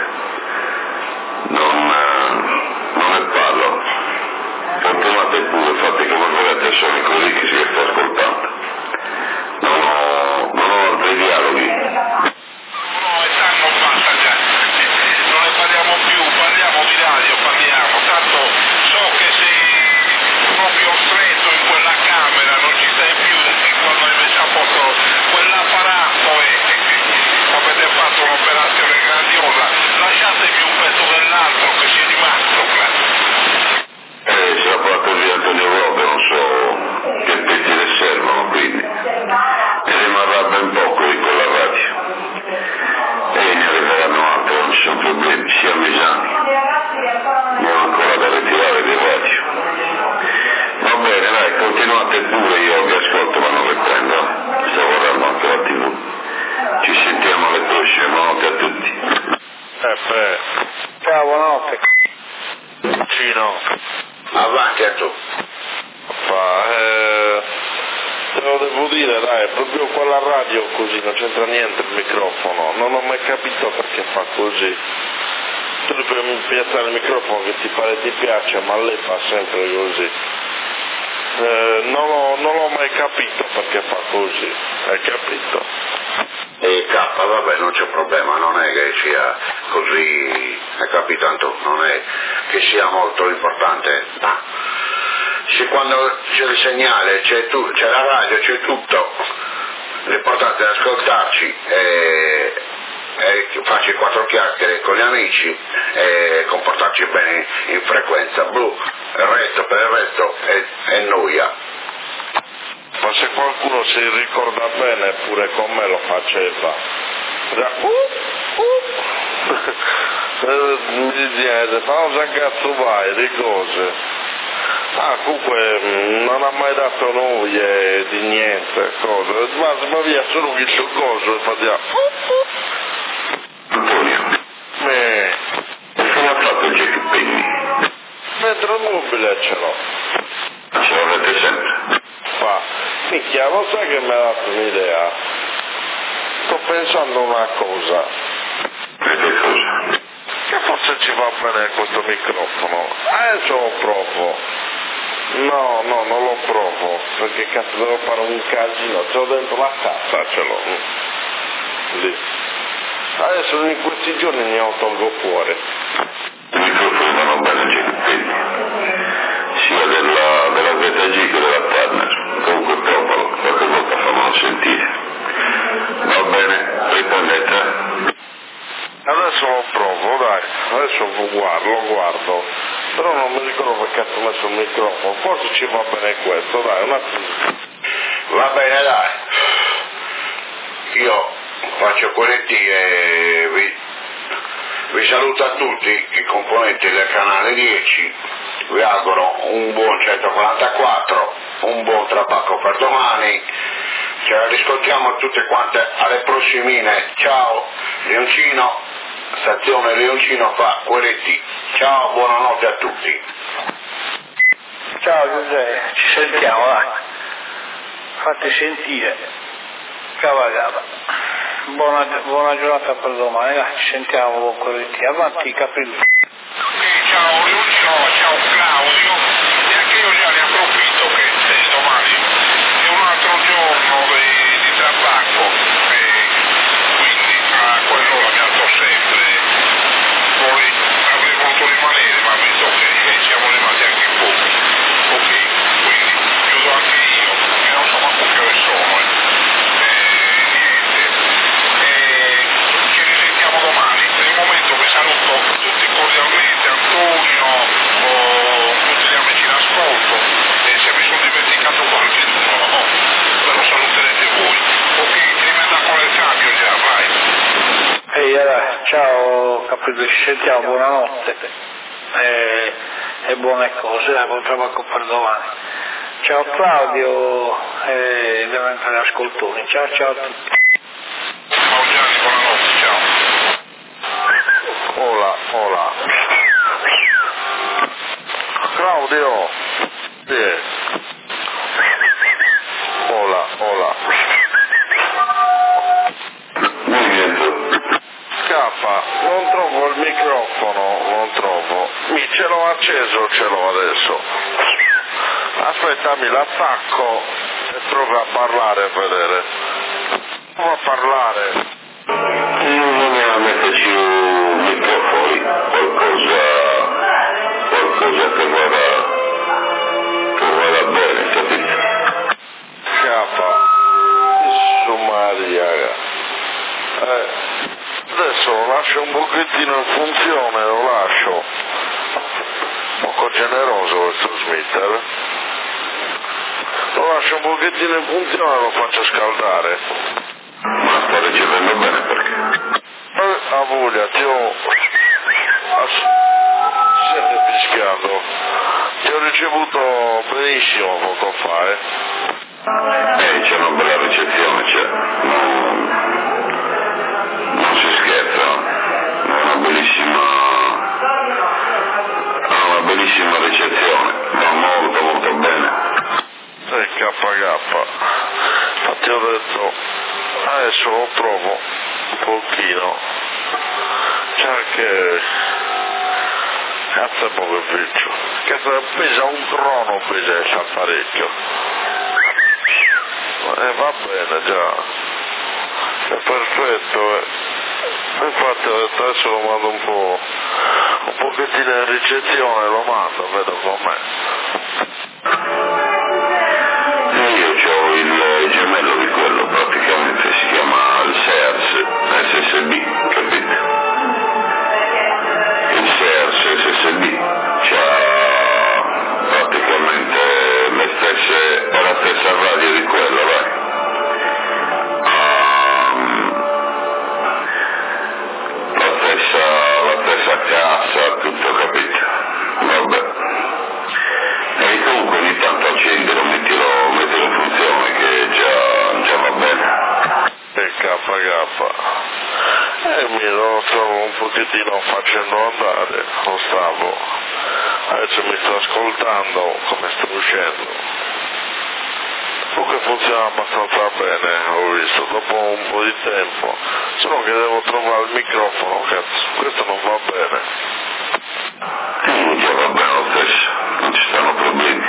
[SPEAKER 3] non ne parlo. Continuate pure, fate come volete, sono così che si sta ascoltando. Non ho altri dialoghi.
[SPEAKER 5] No, e tanto basta già, non ne parliamo più, parliamo di radio, tanto so che sei proprio stretto in quella camera, non ci stai più quando hai messo a posto quell'apparato e avete fatto un'operazione grandiosa, lasciatevi un pezzo dell'altro che ci è rimasto.
[SPEAKER 3] Se la fa così Antonio Robe, non so che pezzi ne servono, quindi ne rimarrà ben poco di quella radio. E ne arriveranno altre, non ci sono problemi, sia a Misano. Non ho ancora da ritirare di radio. Va bene, dai, continuate pure, io vi ascolto ma non le prendo. Sto guardando anche la TV. Ci sentiamo alle prossime, buonanotte a tutti.
[SPEAKER 6] Ciao, buonanotte.
[SPEAKER 5] Cino.
[SPEAKER 4] Avanti a tu.
[SPEAKER 5] Te lo devo dire, dai, proprio quella radio così, non c'entra niente il microfono, non ho mai capito perché fa così. Tu devi piazzare il microfono che ti pare ti piace, ma lei fa sempre così. Non l'ho mai capito perché fa così, hai capito?
[SPEAKER 4] E vabbè, non c'è problema, non è che sia così, hai capito, tanto non è che sia molto importante, ma se quando c'è il segnale, c'è la radio, c'è tutto, l'importante è ascoltarci e farci quattro chiacchiere con gli amici e comportarci bene in frequenza. Il resto per il resto è noia.
[SPEAKER 5] Ma se qualcuno si ricorda bene pure con me lo faceva. Mi diceva, cosa cazzo vai, di cose. Comunque non ha mai dato noie di niente, cosa. Ma via solo il suo coso e faceva.
[SPEAKER 3] Antonio, come ha fatto il Jack Penny?
[SPEAKER 5] Dentro il mobile ce l'ho.
[SPEAKER 3] Ce l'avete sempre?
[SPEAKER 5] Minchia, lo sai che mi ha dato un'idea? Sto pensando una cosa.
[SPEAKER 3] E che cosa?
[SPEAKER 5] Che forse ci va bene questo microfono. Adesso lo provo. No, non lo provo, perché cazzo devo fare un casino, ce l'ho dentro la cassa, ce l'ho. Lì. Adesso in questi giorni ne ho tolgo fuori.
[SPEAKER 3] I microfoni vanno bene, Jack Penny. Gico della Partner, comunque il popolo, qualche volta fammelo sentire. Va bene, riprendete.
[SPEAKER 5] Adesso lo provo, dai, adesso lo guardo, però non mi ricordo perché ho messo il microfono, forse ci va bene questo, dai, un attimo.
[SPEAKER 4] Va bene, dai. Io faccio quelletti e vi saluto a tutti i componenti del canale 10, vi auguro un buon 144, un buon trapacco per domani, ce la riscontriamo tutte quante alle prossimine. Ciao Leoncino, stazione Leoncino fa Quelletti. Ciao, buonanotte a tutti.
[SPEAKER 6] Ciao Giuseppe, ci sentiamo, dai. Fatti sentire. Cavagava. Buona giornata per domani, dai, ci sentiamo con Quelletti. Avanti capelli.
[SPEAKER 7] Ciao Leoncino, ciao Claudio, e anche io già ne approfitto che domani è un altro giorno di trabacco, quindi a quell'ora mi alzo sempre, poi avrei voluto rimanere ma visto che siamo rimasti anche in poco, ok, quindi chiudo anche io, che non so manco che ore sono, ci risentiamo domani. Per il momento vi saluto tutti cordialmente, Antonio, tutti gli amici in ascolto, e se mi sono dimenticato qualcuno, ve lo saluterete voi. Ok, rimanda con il cambio già, vai.
[SPEAKER 6] Ehi, allora, ciao capelli, ci sentiamo, buonanotte. E buone cose, dai, buon trabacco per domani. Ciao Claudio e gli ascoltoni, ciao a tutti.
[SPEAKER 7] Ciao Gianni, buonanotte, ciao.
[SPEAKER 5] Hola. Claudio. Sì. Hola. Scappa, non trovo il microfono, non trovo. Ce l'ho acceso, ce l'ho adesso. Aspettami, l'attacco e provo a parlare a vedere. Provo a parlare.
[SPEAKER 3] Non a metterci un microfono, qualcosa che vada bene, capito?
[SPEAKER 5] Scappa. Su Maria. Adesso lo lascio un pochettino in funzione, lo lascio. Poco generoso questo Smitter. Lo lascio un pochettino in funzione e lo faccio scaldare.
[SPEAKER 3] Ma sta ricevendo bene perché?
[SPEAKER 5] A voglia, ti ho... Stai fischiando. Ti ho ricevuto benissimo poco fa,
[SPEAKER 3] C'è una bella ricezione, non si scherza, è una bellissima ricezione, va molto bene.
[SPEAKER 5] KK. Infatti ho detto, adesso lo provo un pochino. C'è che... Cazzo è poco viccio. Cazzo pesa un trono, pesa il parecchio. Va bene già. È perfetto. Infatti ho detto adesso lo mando un pochettino in ricezione, lo mando, vedo com'è.
[SPEAKER 3] Io ho il gemello di quello, praticamente si chiama il Sears SSB, capito? Il Sears SSB c'ha praticamente la stessa radio di quello, vai. La stessa cassa, tutto, capito? Vabbè. E comunque ogni tanto accendilo, mettilo in funzione che già va bene.
[SPEAKER 5] KK. Mi lo stavo un pochettino facendo andare, lo stavo. Adesso mi sto ascoltando come sto uscendo. Comunque funziona abbastanza bene, ho visto, dopo un po' di tempo. Solo che devo trovare il microfono, cazzo, questo non va bene.
[SPEAKER 3] Già va bene lo stesso, non ci stanno problemi.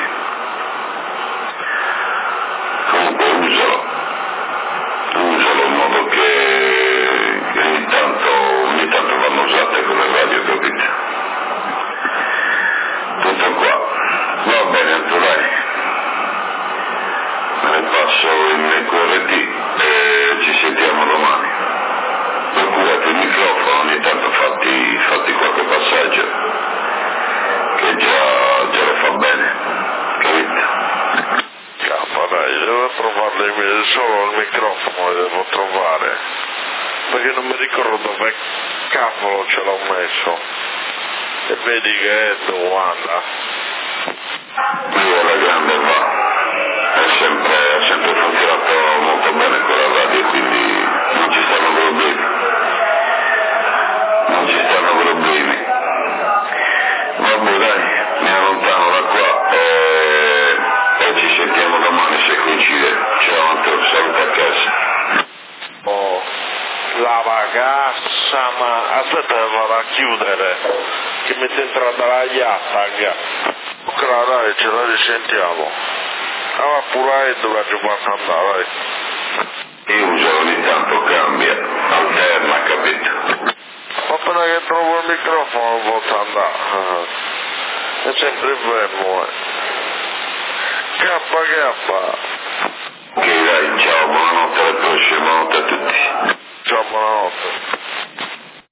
[SPEAKER 3] Comunque usalo in modo che ogni tanto vanno usate quelle radio, capito? Tutto qua. Va bene, dai. passo in QRT e ci sentiamo domani. Procurate il microfono, ogni tanto fatti qualche passaggio, che già lo fa bene, capito?
[SPEAKER 5] Dai, devo trovare solo il microfono, devo trovare, perché non mi ricordo dove cavolo ce l'ho messo. E vedi che è dove anda?
[SPEAKER 3] Io la grande va, ha sempre funzionato molto bene con la radio, quindi non ci stanno problemi. Vabbè dai, mi allontano da qua e ci sentiamo domani se coincide. Ciao Antonio, saluta a casa.
[SPEAKER 5] Oh, la ragazza, ma aspetta che vado a chiudere, che mi è entrata la iatta. Dai, ce la risentiamo. Allora pure dove ci posso andare, dai.
[SPEAKER 3] Io uso ogni tanto cambia, alterna, capito?
[SPEAKER 5] Ma appena che trovo il microfono posso andare. È sempre fermo, K.
[SPEAKER 3] Ok dai, ciao, buonanotte alla prossima, buonanotte a tutti.
[SPEAKER 5] Ciao, buonanotte.